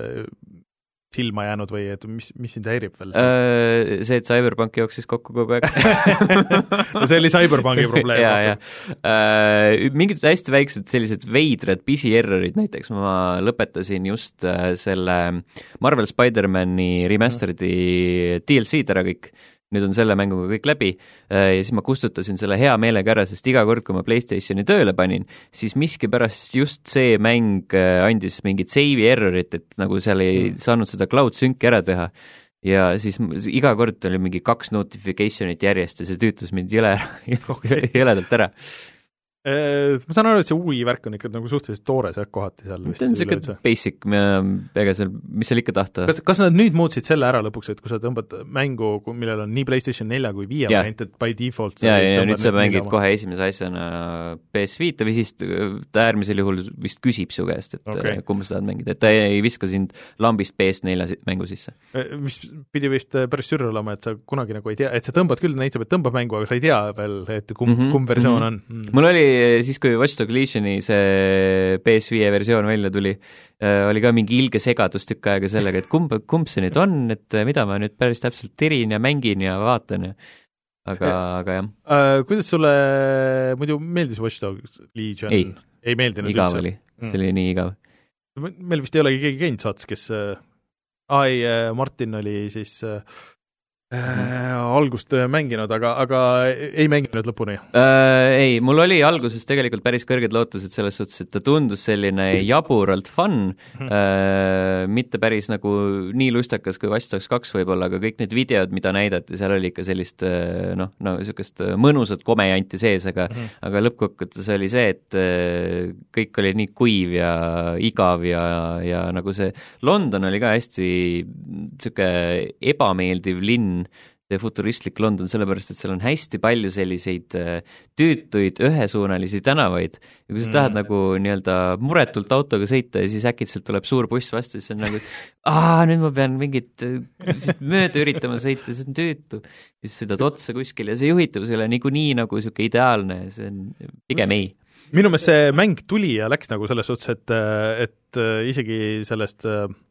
Speaker 1: silma jäänud või et mis, mis sind häirib veel?
Speaker 2: See, et Cyberpunk jooksis kokku kogu aeg
Speaker 1: no see oli Cyberpunki probleem.
Speaker 2: ja, ja. Mingid hästi väiksed sellised veidrad pisi-errorid, näiteks ma lõpetasin just selle Marvel Spider-mani remasteredi D L C-d ära kõik, nüüd on selle mänguga kõik läbi ja siis ma kustutasin selle hea meelega ära, sest iga kord, kui ma PlayStationi tööle panin, siis miskipärast just see mäng andis mingit save errorit, et nagu seal ei saanud seda cloud sync ära teha ja siis iga kord oli mingi kaks notificationit järjest ja see tüütas mind jõle, jõledalt ära.
Speaker 1: Ma saan aru, et see ui värk on ikka nagu suhteliselt toores jah, kohati seal vist.
Speaker 2: See on siuke basic, ega seal, mis seal ikka tahta.
Speaker 1: Kas, kas nad nüüd muutsid selle ära lõpuks, et kui sa tõmbad mängu, millel on nii PlayStation neli kui viie variant, et by default
Speaker 2: ja, ja, ja nüüd sa mängid kohe esimese asjana P S viis või siis ta äärmisel juhul vist küsib su käest, et okay. kumma sa tahad mängida, et ta ei viska sind lambist P S neli mängu sisse.
Speaker 1: Mis pidi vist päris sürr olema, et sa kunagi nagu ei tea, et sa tõmbad küll, näitab, et tõmbab mängu, aga sa ei tea veel, et kumb, mm-hmm, kumb versioon mm-hmm. on. Mm.
Speaker 2: Mul oli siis, kui Watch Dogs Legioni see P S viis versioon välja tuli, oli ka mingi ilge segadus tükk aega sellega, et kumb, kumb see nüüd on, et mida ma nüüd päris täpselt tirin ja mängin ja vaatan ja aga, aga jah.
Speaker 1: Uh, kuidas sulle muidu meeldis Watch Dogs Legion?
Speaker 2: Ei,
Speaker 1: ei meeldinud
Speaker 2: igav üldse? Oli, see mm. oli nii igav.
Speaker 1: Meil vist ei olegi keegi käinud saates, kes uh, ai, Martin oli siis uh, Äh, algust mänginud, aga, aga ei mänginud lõpuni
Speaker 2: äh,? Ei, mul oli alguses tegelikult päris kõrged lootused selles suhtes, et ta tundus selline jaburalt fun mm., äh, mitte päris nagu nii lustakas kui Watch Dogs kaks võib-olla, aga kõik need videod, mida näidati, seal oli ikka sellist noh, no niisugust mõnusat komejanti sees, aga mm. aga lõppkokkuvõttes oli see, et äh, kõik oli nii kuiv ja igav ja, ja nagu see London oli ka hästi niisugune ebameeldiv linn, see futuristlik London, sellepärast, et seal on hästi palju selliseid tüütuid ühesuunalisi tänavaid ja kui sa tahad mm. nagu nii-öelda muretult autoga sõita ja siis äkitselt tuleb suur buss vastu, siis on nagu aa, nüüd ma pean mingit mööda üritama sõita, see on tüütu. Siis sõidad otsa kuskil ja see juhitavus ei ole niikuinii nagu niisugune ideaalne, see on pigem ei.
Speaker 1: Minu meelest see mäng tuli ja läks nagu selles suhtes, et, et isegi sellest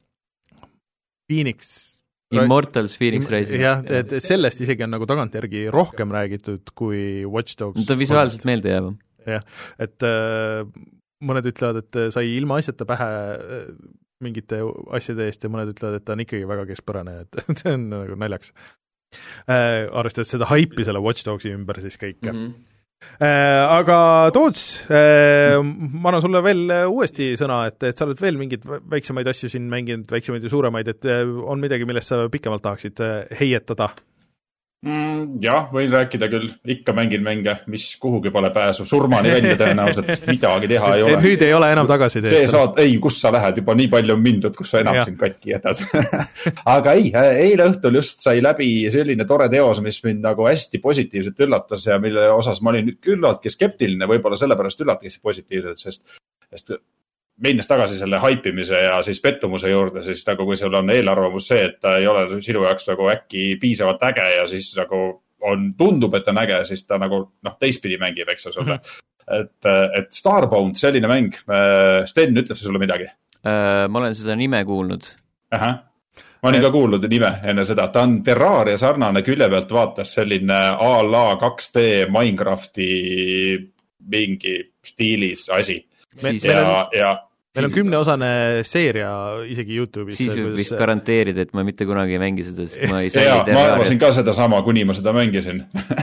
Speaker 1: Phoenix
Speaker 2: Immortals Phoenix Rising.
Speaker 1: jah, et sellest isegi on nagu tagantjärgi rohkem räägitud kui Watch Dogs.
Speaker 2: Ta visuaalselt meelde jääb.
Speaker 1: jah, et äh, mõned ütlevad, et sai ilma asjata pähe äh, mingite asjade eest ja mõned ütlevad, et ta on ikkagi väga keskpärane, et see on nagu naljaks. Äh, arvestades seda haipi selle Watch Dogsi ümber siis kõik. Mm-hmm. Äh, aga Toots, äh, ma annan sulle veel uuesti sõna, et, et sa oled veel mingid väiksemaid asju siin mänginud, väiksemaid ja suuremaid, et on midagi, millest sa pikemalt tahaksid heietada?
Speaker 3: Mm, jah, võin rääkida küll, ikka mängin mänge, mis kuhugi pole pääsu, surmani välja tõenäoliselt, midagi teha ei ole.
Speaker 1: Nüüd ei ole enam tagasi teed.
Speaker 3: See saad, ei, kus sa lähed, juba nii palju on mindud, kus sa enam ja. Siin katki jätad. Aga ei, eile õhtul just sai läbi selline tore teos, mis mind nagu hästi positiivselt üllatas ja mille osas ma olin küllaltki skeptiline, võib-olla sellepärast üllatki positiivselt, sest, sest minnes tagasi selle haipimise ja siis pettumuse juurde, siis nagu kui sul on eelarvamus see, et ta ei ole sinu jaoks nagu äkki piisavalt äge ja siis nagu on, tundub, et on äge, siis ta nagu noh, teistpidi mängib, eks sulle. Mm-hmm. Et, et Starbound, selline mäng, Sten, ütleb see sulle midagi?
Speaker 2: Uh, ma olen seda nime kuulnud.
Speaker 3: Aha. ma olin ka kuulnud nime enne seda, ta on Terraria sarnane külje pealt vaatas selline a la kaks D Minecrafti mingi stiilis asi.
Speaker 2: Siis,
Speaker 3: ja, ja
Speaker 1: meil on kümneosane seeria isegi YouTube'is.
Speaker 2: Siis võib vist garanteerida, et ma mitte kunagi ei mängi seda, sest ma ei
Speaker 3: ja, ma arvasin ka seda sama, kuni ma seda mängisin.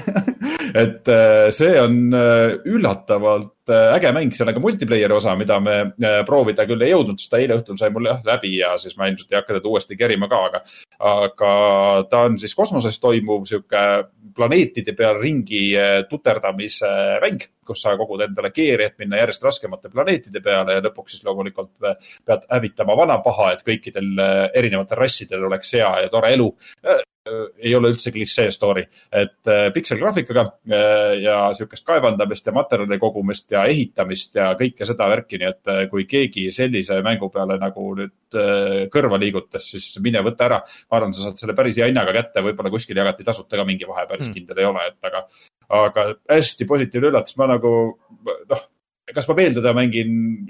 Speaker 3: et see on üllatavalt äge mäng, see on aga multiplayeri osa, mida me proovida küll ei jõudnud, sest ta eile õhtul sai mul läbi ja siis ma ilmselt ei hakka teda uuesti kerima ka, aga, aga ta on siis kosmoses toimuv siuke planeetide peal ringi tuterdamise mäng, kus sa kogud endale geeri, et minna järjest raskemate planeetide peale ja lõpuks siis loomulikult pead hävitama vana paha, et kõikidel erinevatel rassidel oleks hea ja tore elu. Ei ole üldse klišee story, et pikselgraafikaga ja siukest kaevandamist ja materjali kogumist ja ehitamist ja kõike seda värki, nii et kui keegi sellise mängu peale nagu nüüd kõrva liigutas, siis mine võtta ära. Ma arvan, sa saad selle päris hea hinnaga kätte, võib-olla kuskil jagati tasuta ka mingi vahe, päris kindel ei ole, et aga, aga hästi positiivne üllatus. Ma nagu, noh, kas ma veel teda mängin,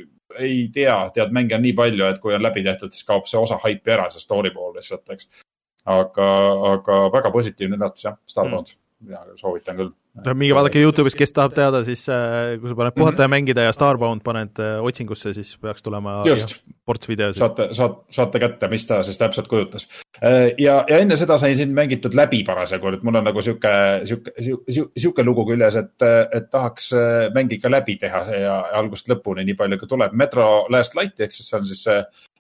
Speaker 3: ei tea, tead, mänge on nii palju, et kui on läbi tehtud, siis kaob see osa haipi ära, see story pool lihtsalt, eks. Aga, aga väga positiivne üllatus, jah, Starbound. Mm. Ja soovitan küll.
Speaker 1: Mingi vaadake YouTube'is, kes tahab teada, siis kui sa paned puhataja mm-hmm. mängida ja Starbound paned otsingusse, siis peaks tulema ports videosid.
Speaker 3: Saate, saate, saate kätte, mis ta siis täpselt kujutas. Ja, ja enne seda sai siin mängitud läbi parasjagu, et mul on nagu siuke, siuke, siuke, siuke lugu küljes, et, et tahaks mängi ka läbi teha ja algust lõpuni nii palju, kui tuleb. Metro Last Light, ehk siis see on siis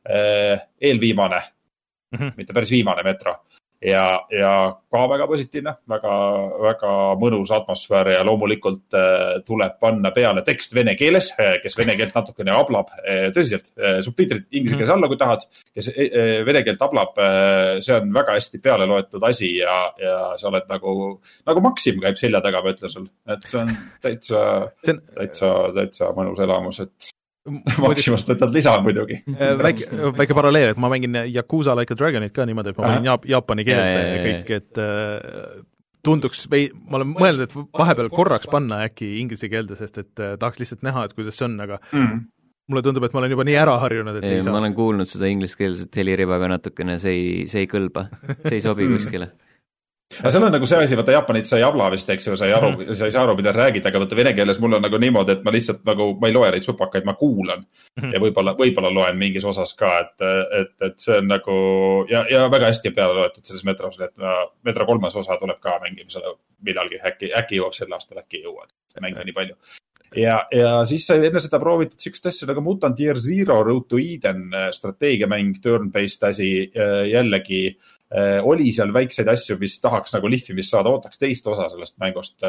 Speaker 3: eelviimane, mm-hmm. mitte päris viimane Metro. Ja, ja ka väga positiivne, väga, väga mõnus atmosfäär ja loomulikult äh, tuleb panna peale tekst vene keeles, kes vene keelt natukene ablab, äh, tõsiselt, äh, subtiitrid inglise keeles alla, kui tahad, kes äh, vene keelt ablab, äh, see on väga hästi peale loetud asi ja, ja sa oled nagu, nagu Maxim käib selja taga, ma ütlen sul, et see on täitsa, see on... täitsa, täitsa mõnus elamus, et Maximast võtad lisa muidugi.
Speaker 1: Väike, väike paralleel, et ma mängin Yakuza Like a Dragonit ka niimoodi, et ma mängin jaap, jaapani keelt ja, ja kõik, et äh, tunduks, ma olen mõelnud, et vahepeal korraks panna äkki inglise keelde, sest et äh, tahaks lihtsalt näha, et kuidas see on, aga mm. mulle tundub, et ma olen juba nii ära harjunud, et
Speaker 2: ei,
Speaker 1: ei saa.
Speaker 2: Ma olen kuulnud seda ingliskeelset heliribaga natukene, see ei, see ei kõlba, see ei sobi kuskile.
Speaker 3: Aga seal on nagu see asi, vaata Jaapanit sa ei abla vist, eks ju, sa ei, aru, sa ei saa aru, mida räägid, aga võtta vene keeles mul on nagu niimoodi, et ma lihtsalt nagu, ma ei loe neid supakaid, ma kuulan ja võib-olla, võib-olla loen mingis osas ka, et, et, et see on nagu, ja, ja väga hästi peale loetud selles metros, et metro kolmas osa tuleb ka mängimisele millalgi, äkki, äkki jõuab sel aastal, äkki ei jõua, see mäng on nii palju. Ja, ja siis sai enne seda proovitud siukest asja nagu Mutant Year Zero Road to Eden strateegiamäng, turn-based asi jällegi äh, oli seal väikseid asju, mis tahaks nagu lihvimist saada, ootaks teist osa sellest mängust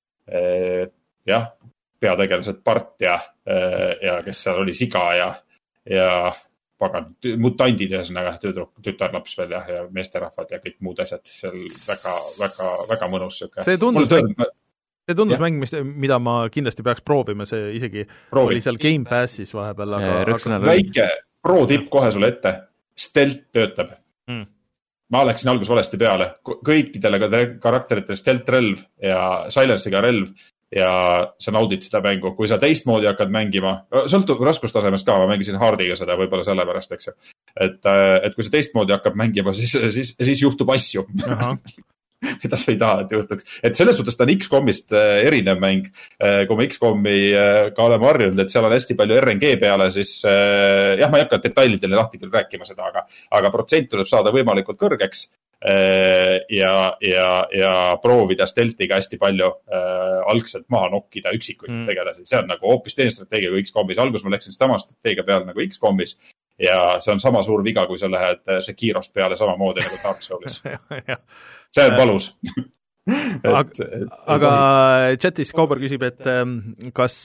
Speaker 3: äh, jah, peategelased Bart ja, äh, ja kes seal oli Siga ja, ja pagan, mutandid ühesõnaga, tütarlaps veel ja, ja meesterahvad ja kõik muud asjad seal väga, väga, väga mõnus siuke.
Speaker 1: See tundus See tundus ja. mäng, mis, mida ma kindlasti peaks proovima, see isegi Proovi. Oli seal Game Passis vahepeal. Aga,
Speaker 3: aga... Väike pro-tipp kohe sulle ette. Stealth töötab. Mm. Ma läksin algus valesti peale. Kõikidele karakteritele stealth relv ja silence'iga relv ja sa naudid seda mängu. Kui sa teistmoodi hakkad mängima, sõltub raskustasemest ka, ma mängisin hardiga seda võib-olla selle pärast, eks ju. Et, et kui sa teistmoodi hakkab mängima, siis, siis, siis juhtub asju. mida sa ei taha, et juhtuks. Et selles suhtes ta on X COMist erinev mäng, kui ma X COMi ka oleme harjunud, et seal on hästi palju R N G peale, siis jah, ma ei hakka detailidele lahti küll rääkima seda, aga, aga protsent tuleb saada võimalikult kõrgeks ja, ja, ja proovida stealthiga hästi palju äh, algselt maha nokkida üksikuid mm. tegelasi. See on nagu hoopis teine strateegia kui X COMis. Algus ma läksin sama strateegia peale nagu X COMis ja see on sama suur viga, kui sa lähed Sekirost peale samamoodi nagu Dark Soulis. See on palus. et,
Speaker 1: aga, et, aga chatis Kauber küsib, et kas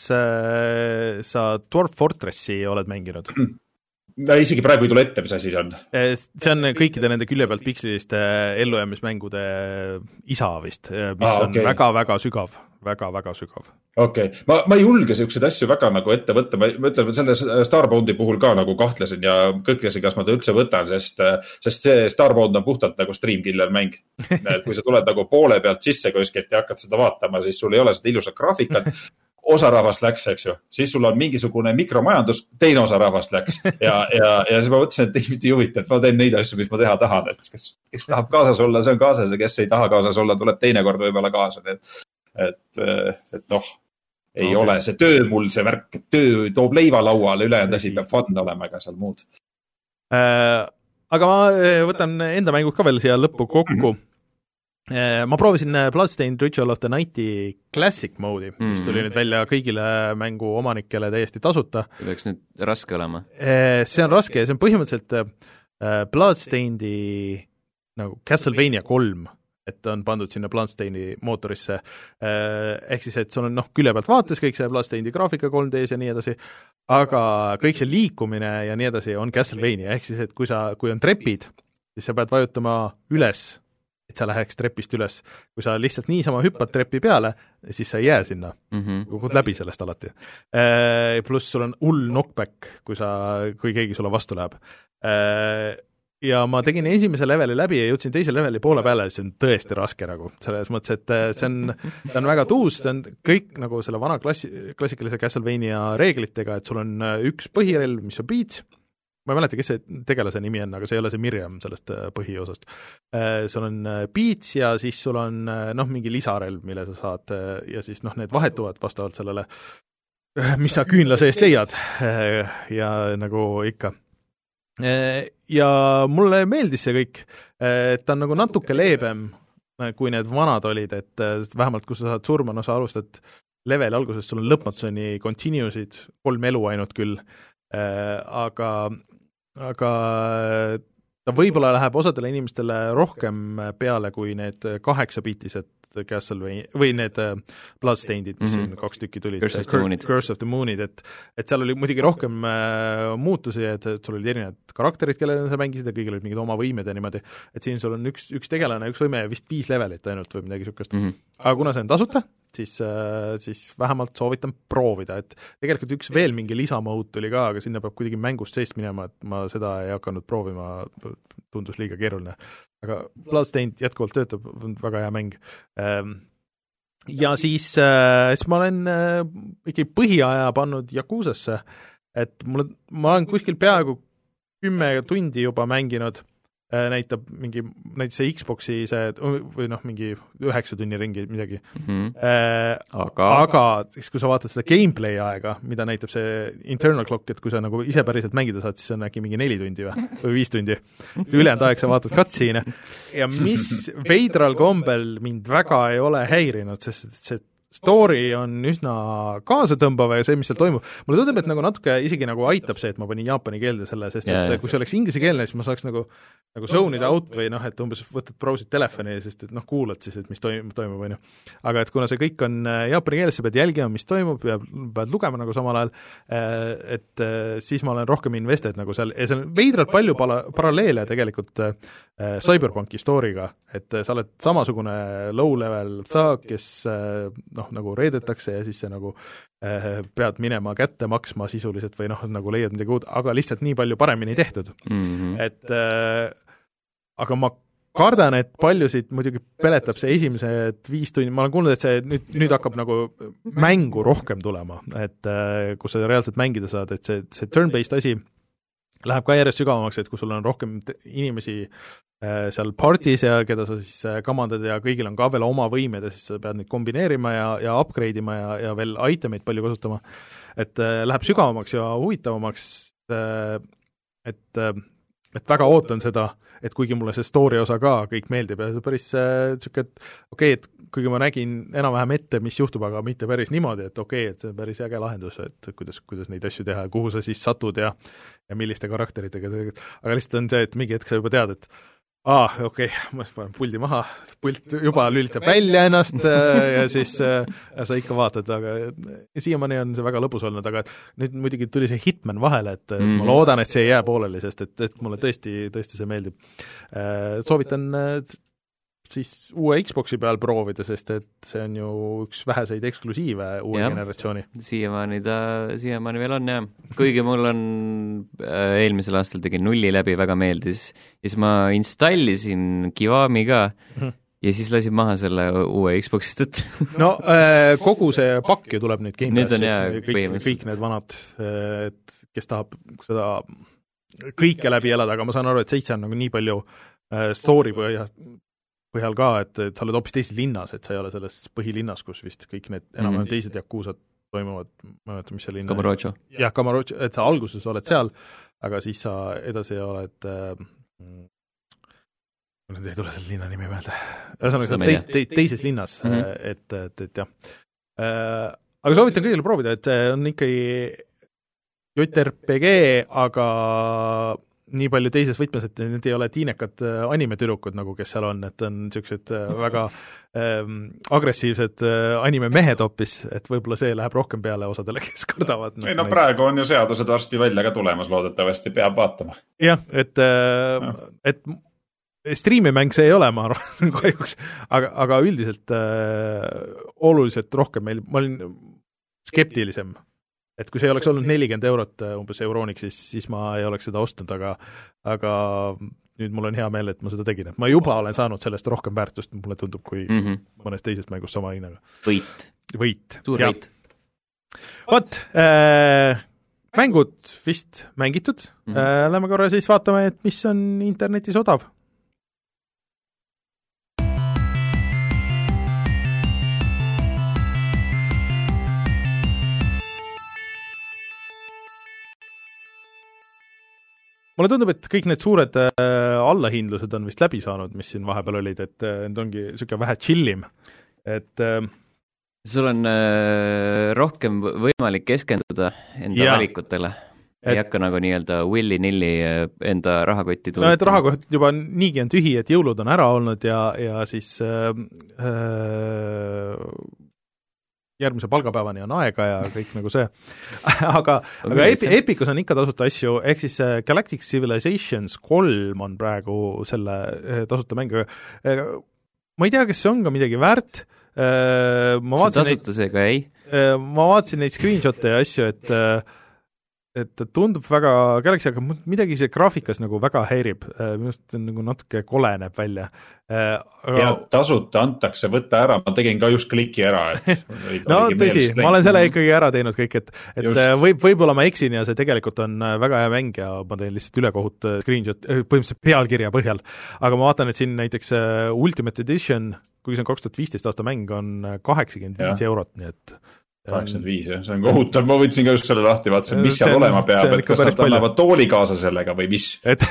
Speaker 1: äh, sa Dwarf Fortressi oled mänginud?
Speaker 3: No, isegi praegu ei tule ette, mis asi see on.
Speaker 1: See on kõikide nende külje pealt piksliste ellujäämismängude isa vist, mis ah, okay. on väga-väga sügav, väga-väga sügav.
Speaker 3: Okei, okay. ma, ma ei julge siukseid asju väga nagu ette võtta, ma, ma ütlen, selle Starboundi puhul ka nagu kahtlesin ja kõhklesin, kas ma ta üldse võtan, sest, sest see Starbound on puhtalt nagu streamkiller mäng. Kui sa tuled nagu poole pealt sisse kuskilt ja hakkad seda vaatama, siis sul ei ole seda ilusat graafikat. osa rahvast läks, eks ju, siis sul on mingisugune mikromajandus, teine osa rahvast läks ja, ja, ja siis ma mõtlesin, et ei mitte juvita, et ma teen neid asju, mis ma teha tahan, et kes, kes tahab kaasas olla, see on kaasas ja kes ei taha kaasas olla, tuleb teinekord võib-olla kaasa, et, et, et noh, ei okay. ole see töö mul see värk, et töö toob leiva lauale, ülejäänud asi peab fun olema, ega seal muud
Speaker 1: äh,. Aga ma võtan enda mängud ka veel siia lõppu kokku. Mm-hmm. Ma proovisin Bloodstained Ritual of the Nighti Classic mode'i, mis mm-hmm. tuli nüüd välja kõigile mängu omanikele täiesti tasuta.
Speaker 2: See peaks nüüd raske olema.
Speaker 1: See on raske ja see on põhimõtteliselt Bloodstainedi nagu Castlevania kolm, et on pandud sinna Bloodstainedi mootorisse. Ehk siis, et sul on noh, külje pealt vaates kõik see Bloodstainedi graafika kolm D-s ja nii edasi, aga kõik see liikumine ja nii edasi on Castlevania, ehk siis, et kui sa, kui on trepid, siis sa pead vajutama üles, et sa läheks trepist üles. Kui sa lihtsalt niisama hüppad trepi peale, siis sa ei jää sinna, mm-hmm. kukud läbi sellest alati. Pluss sul on hull knockback, kui sa, kui keegi sulle vastu läheb. Ja ma tegin esimese leveli läbi ja jõudsin teise leveli poole peale, see on tõesti raske nagu, selles mõttes, et see on, see on väga tuus, see on kõik nagu selle vana klassi, klassikalise Castlevania reeglitega, et sul on üks põhirelv, mis on Beats, ma ei mäleta, kes see tegelase nimi on, aga see ei ole see Miriam sellest põhiosast. Sul on Beats ja siis sul on noh, mingi lisarelv, mille sa saad ja siis noh, need vahetuvad vastavalt sellele, mis sa küünla seest leiad ja nagu ikka. Ja mulle meeldis see kõik, et ta on nagu natuke leebem, kui need vanad olid, et vähemalt kui sa saad surma, no sa alustad leveli alguses, sul on lõpmatuseni continue'sid, kolm elu ainult küll, aga, aga ta võib-olla läheb osadele inimestele rohkem peale kui need kaheksabiitised Castlevania, või need Bloodstainedid, mis mm-hmm. kaks tükki tulid,
Speaker 2: Curse of the Moonid,
Speaker 1: Curse of the Moonid, et, et seal oli muidugi rohkem äh, muutusi, et, et sul olid erinevad karakterid, kellele sa mängisid ja kõigil olid mingid oma võimed ja niimoodi, et siin sul on üks, üks tegelane, üks võime ja vist viis levelit ainult või midagi niisugust. Mm-hmm. Aga kuna see on tasuta, siis, äh, siis vähemalt soovitan proovida, et tegelikult üks veel mingi lisamõud tuli ka, aga sinna peab kuidagi mängust seest minema, et ma seda ei hakanud proovima, tundus liiga keeruline. Aga Bloodstained jätkuvalt töötab, on väga hea mäng. Ja siis, siis ma olen ikkagi põhiaja pannud Yakuzasse, et mulle, ma olen kuskil peaaegu kümme tundi juba mänginud, näitab mingi, näiteks see Xboxi see, või noh, mingi üheksa tunni ringi midagi. Mm-hmm. Äh, aga, aga kui sa vaatad seda gameplay aega, mida näitab see internal clock, et kui sa nagu ise päriselt mängida saad, siis on äkki mingi neli tundi või, või viis tundi. Ülejäänud aeg sa vaatad cutscene. Ja mis veidral kombel mind väga ei ole häirinud, sest see story on üsna kaasatõmbav ja see, mis seal toimub. Mulle tundub, et nagu natuke isegi nagu aitab see, et ma panin jaapani keelde selle, sest yeah, et kui see oleks inglise keelne, siis ma saaks nagu, nagu zone'ida out või noh, et umbes võtad browsid telefoni, sest et noh, kuulad siis, et mis toimub, toimub on ju. Aga et kuna see kõik on jaapani keeles, sa pead jälgima, mis toimub ja pead lugema nagu samal ajal, et siis ma olen rohkem invested nagu seal, ja seal on veidralt palju pala, paralleele tegelikult Cyberpunki story'ga, et sa oled samasugune low-level thug, kes noh, nagu reedetakse ja siis see nagu äh, pead minema kätte maksma sisuliselt või noh, nagu leiad midagi uud, aga lihtsalt nii palju paremini tehtud. Mm-hmm. Et äh, aga ma kardan, et paljusid muidugi peletab see esimesed viis tundi, ma olen kuulnud, et see nüüd, nüüd hakkab nagu mängu rohkem tulema, et äh, kus sa reaalselt mängida saad, et see, see turn-based asi läheb ka järjest sügavamaks, et kui sul on rohkem inimesi äh, seal partis ja keda sa siis äh, kamandad ja kõigil on ka veel oma võimed ja siis sa pead neid kombineerima ja, ja upgrade ima ja, ja veel itemeid palju kasutama, et äh, läheb sügavamaks ja huvitavamaks, äh, et äh, et väga ootan seda, et kuigi mulle see story osa ka kõik meeldib ja see päris äh, siuke, et okei okay,, et kuigi ma nägin enam-vähem ette, mis juhtub, aga mitte päris niimoodi, et okei okay,, et see on päris äge lahendus, et kuidas, kuidas neid asju teha ja kuhu sa siis satud ja, ja milliste karakteritega, aga lihtsalt on see, et mingi hetk sa juba tead, et aa, ah, okei okay,, ma panen puldi maha, pult juba lülitab välja ennast ja siis ja sa ikka vaatad, aga siiamaani on see väga lõbus olnud, aga nüüd muidugi tuli see Hitman vahele, et mm. ma loodan, et see ei jää pooleli, sest et, et mulle tõesti, tõesti see meeldib. Soovitan siis uue Xboxi peal proovida, sest et see on ju üks väheseid eksklusiive uue ja, generatsiooni. Siiamaani
Speaker 2: ta, siiamaani veel on jah. Kuigi mul on äh, eelmisel aastal tegin nulli läbi, väga meeldis. Ja siis ma installisin Kiwami ka mm-hmm. ja siis lasid maha selle uue Xbox'i tõtt.
Speaker 1: no äh, kogu see pakk ju tuleb nüüd Game
Speaker 2: Passi,
Speaker 1: kõik, kõik need vanad, et kes tahab seda kõike läbi elada, aga ma saan aru, et seitse on nagu nii palju äh, story põhjal, põhjal ka, et, et sa oled hoopis teises linnas, et sa ei ole selles põhilinnas, kus vist kõik need enam-vähem mm -hmm. teised Yakuusad toimuvad, ma ei mäleta, mis see linna
Speaker 2: Kamurocho.
Speaker 1: jah, Kamurocho, et sa alguses oled seal, aga siis sa edasi oled äh, nüüd ei tule selle linna nimi meelde. Ühesõnaga, teis, te, teises linnas mm, -hmm. et, et, et jah. Äh, aga soovitan kõigile proovida, et see on ikkagi J R P G, aga nii palju teises võtmes, et need ei ole tiinekad animetüdrukud, nagu kes seal on, et on niisugused väga ähm, agressiivsed animemehed hoopis, et võib-olla see läheb rohkem peale osadele, kes kardavad.
Speaker 3: Ei, no praegu on ju seadused varsti välja ka tulemas, loodetavasti peab vaatama.
Speaker 1: Jah, et, äh, et striimimäng see ei ole, ma arvan, kahjuks, aga, aga üldiselt äh, oluliselt rohkem meil, ma olin skeptilisem, et kui see ei oleks olnud nelikümmend eurot umbes Euroniks, siis, siis ma ei oleks seda ostnud, aga, aga nüüd mul on hea meel, et ma seda tegin, et ma juba olen saanud sellest rohkem väärtust, mulle tundub, kui mm -hmm. mõnes teises mängus sama hinnaga.
Speaker 2: Võit.
Speaker 1: Võit.
Speaker 2: Suur ja. võit.
Speaker 1: Vot, äh, mängud vist mängitud mm, -hmm. äh, lähme korra siis vaatame, et mis on internetis odav. mulle tundub, et kõik need suured äh, allahindlused on vist läbi saanud, mis siin vahepeal olid, et äh, need ongi niisugune vähe chillim, et äh,
Speaker 2: sul on äh, rohkem võimalik keskenduda enda ja. valikutele, ei et, hakka nagu nii-öelda willy-nilly enda rahakotti tulla.
Speaker 1: no et rahakott juba niigi on tühi, et jõulud on ära olnud ja, ja siis äh, äh, järgmise palgapäevani on aega ja kõik nagu see. aga aga Epi, Epicus on ikka tasuta asju, ehk siis Galactic Civilizations kolm on praegu selle tasuta mäng. Ma ei tea, kas see on ka midagi väärt. Ma
Speaker 2: see tasuta neid, see ka ei.
Speaker 1: Ma vaatasin neid screenshotte ja asju, et et tundub väga Galaxy, aga midagi see graafikas nagu väga häirib, minu arust on nagu natuke kole näeb välja.
Speaker 3: Aga... ja tasuta antakse võtta ära, ma tegin ka just kliki ära, et
Speaker 1: no tõsi, ma olen selle ikkagi ära teinud kõik, et, et võib, võib-olla ma eksin ja see tegelikult on väga hea mäng ja ma teen lihtsalt ülekohut screenshot, põhimõtteliselt pealkirja põhjal, aga ma vaatan, et siin näiteks Ultimate Edition, kui see on kaks tuhat viisteist aasta mäng, on kaheksakümmend viis eurot, nii et
Speaker 3: kaheksakümmend viis, jah, see on kohutav, ma võtsin ka just selle lahti, vaatasin, mis seal on, olema peab, et kas nad annavad tooli kaasa sellega või mis?
Speaker 1: Et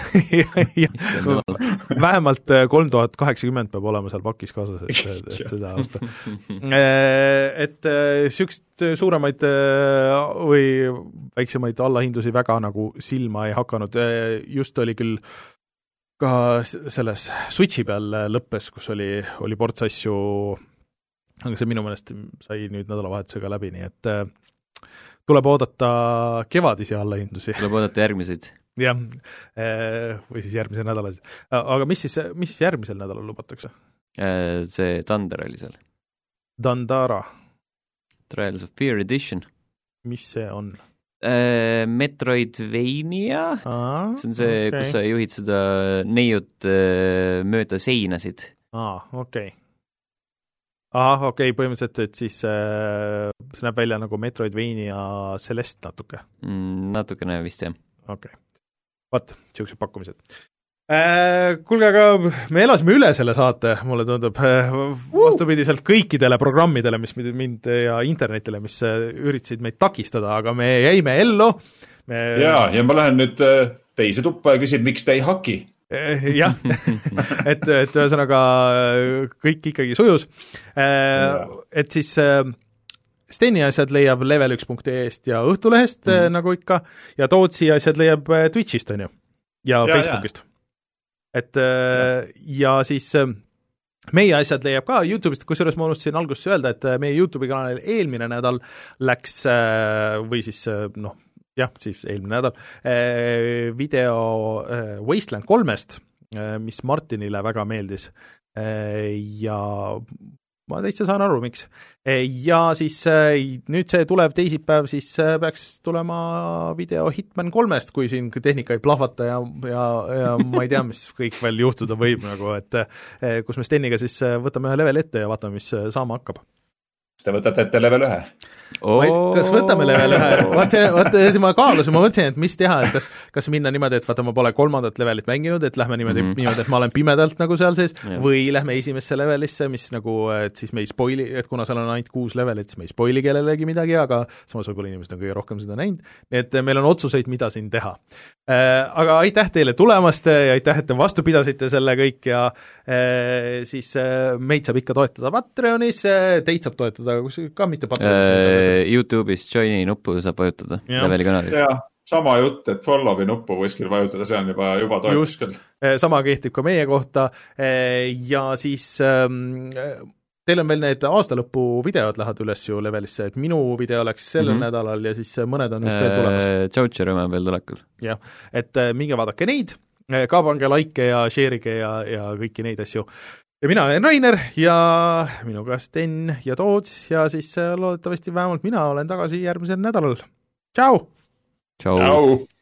Speaker 1: vähemalt kolm tuhat kaheksakümmend peab olema seal pakis kaasas, et, et, et seda osta. Et niisugust suuremaid või väiksemaid allahindlusi väga nagu silma ei hakanud, just oli küll ka selles Switchi peal lõppes, kus oli, oli ports asju, aga see minu meelest sai nüüd nädalavahetusega läbi, nii et äh, tuleb oodata kevadisi allahindusi.
Speaker 2: Tuleb oodata järgmiseid.
Speaker 1: jah, või siis järgmise nädala. Aga mis siis, mis siis järgmisel nädalal lubatakse?
Speaker 2: See Thunder oli seal.
Speaker 1: Dandara.
Speaker 2: Trials of Fear Edition.
Speaker 1: Mis see on?
Speaker 2: Metroidvania.
Speaker 1: Aa,
Speaker 2: see on see, okay. Kus sa juhid seda neiut mööda seinasid.
Speaker 1: Aa, okei. Okay. Aha, okei okay,, põhimõtteliselt, et siis äh, see näeb välja nagu Metroidvania Celeste natuke.
Speaker 2: Mm, natukene vist, jah.
Speaker 1: Okei. Okay. Vaat, niisugused pakkumised. Äh, kuulge, aga me elasime üle selle saate, mulle tundub, vastupidiselt kõikidele programmidele, mis mind ja internetile, mis üritasid meid takistada, aga me jäime ellu. Me...
Speaker 3: Jaa, ja ma lähen nüüd teise tuppa ja küsin, miks te ei haki?
Speaker 1: jah, et, et ühesõnaga kõik ikkagi sujus. Et siis Steni asjad leiab level üks punkt ee-st ja Õhtulehest mm -hmm. nagu ikka ja Tootsi asjad leiab Twitchist, on ju, ja, ja Facebookist. Et ja. ja siis meie asjad leiab ka YouTube'ist, kusjuures ma unustasin alguses öelda, et meie YouTube'i kanalil eelmine nädal läks või siis noh, jah, siis eelmine nädal, video Wasteland kolmest, mis Martinile väga meeldis ja ma täitsa saan aru, miks. Ja siis nüüd see tulev teisipäev siis peaks tulema video Hitman kolmest, kui siin tehnika ei plahvata ja, ja, ja ma ei tea, mis kõik veel juhtuda võib, nagu, et kus me Steniga siis võtame ühe level ette ja vaatame, mis saama hakkab.
Speaker 3: Te võtate ette level ühe?
Speaker 1: Oh. Kas võtame level ühe? Vaat see, vaat ma kaalusin, ma mõtlesin, et mis teha, et kas, kas minna niimoodi, et vaata, ma pole kolmandat levelit mänginud, et lähme niimoodi, mm-hmm. niimoodi, et ma olen pimedalt nagu seal sees, yeah. või lähme esimesse levelisse, mis nagu, et siis me ei spoili, et kuna seal on ainult kuus levelit, siis me ei spoili kellelegi midagi, aga samas võib-olla inimesed on kõige rohkem seda näinud, nii et meil on otsuseid, mida siin teha. Aga aitäh teile tulemast ja aitäh, et te vastu pidasite selle kõik ja siis meid saab ikka toetada Patreonis, teid saab toetada ka mitte Patreonis.
Speaker 2: YouTube'is joini nuppu saab vajutada leveli kanalil.
Speaker 3: Jah, sama jutt, et follow'i nuppu kuskil vajutada, see on juba, juba toetus küll.
Speaker 1: Sama kehtib ka meie kohta ja siis teil on veel need aastalõpu videod lähevad üles ju levelisse, et minu video oleks sellel mm-hmm. nädalal ja siis mõned on vist veel tulemas.
Speaker 2: Tšautšer on veel tulekul.
Speaker 1: Jah, et minge vaadake neid, ka pange like ja share'ige ja, ja kõiki neid asju. Ja mina olen Rainer ja minuga Sten ja Toots ja siis loodetavasti vähemalt mina olen tagasi järgmisel nädalal. Tšau!
Speaker 2: Tšau!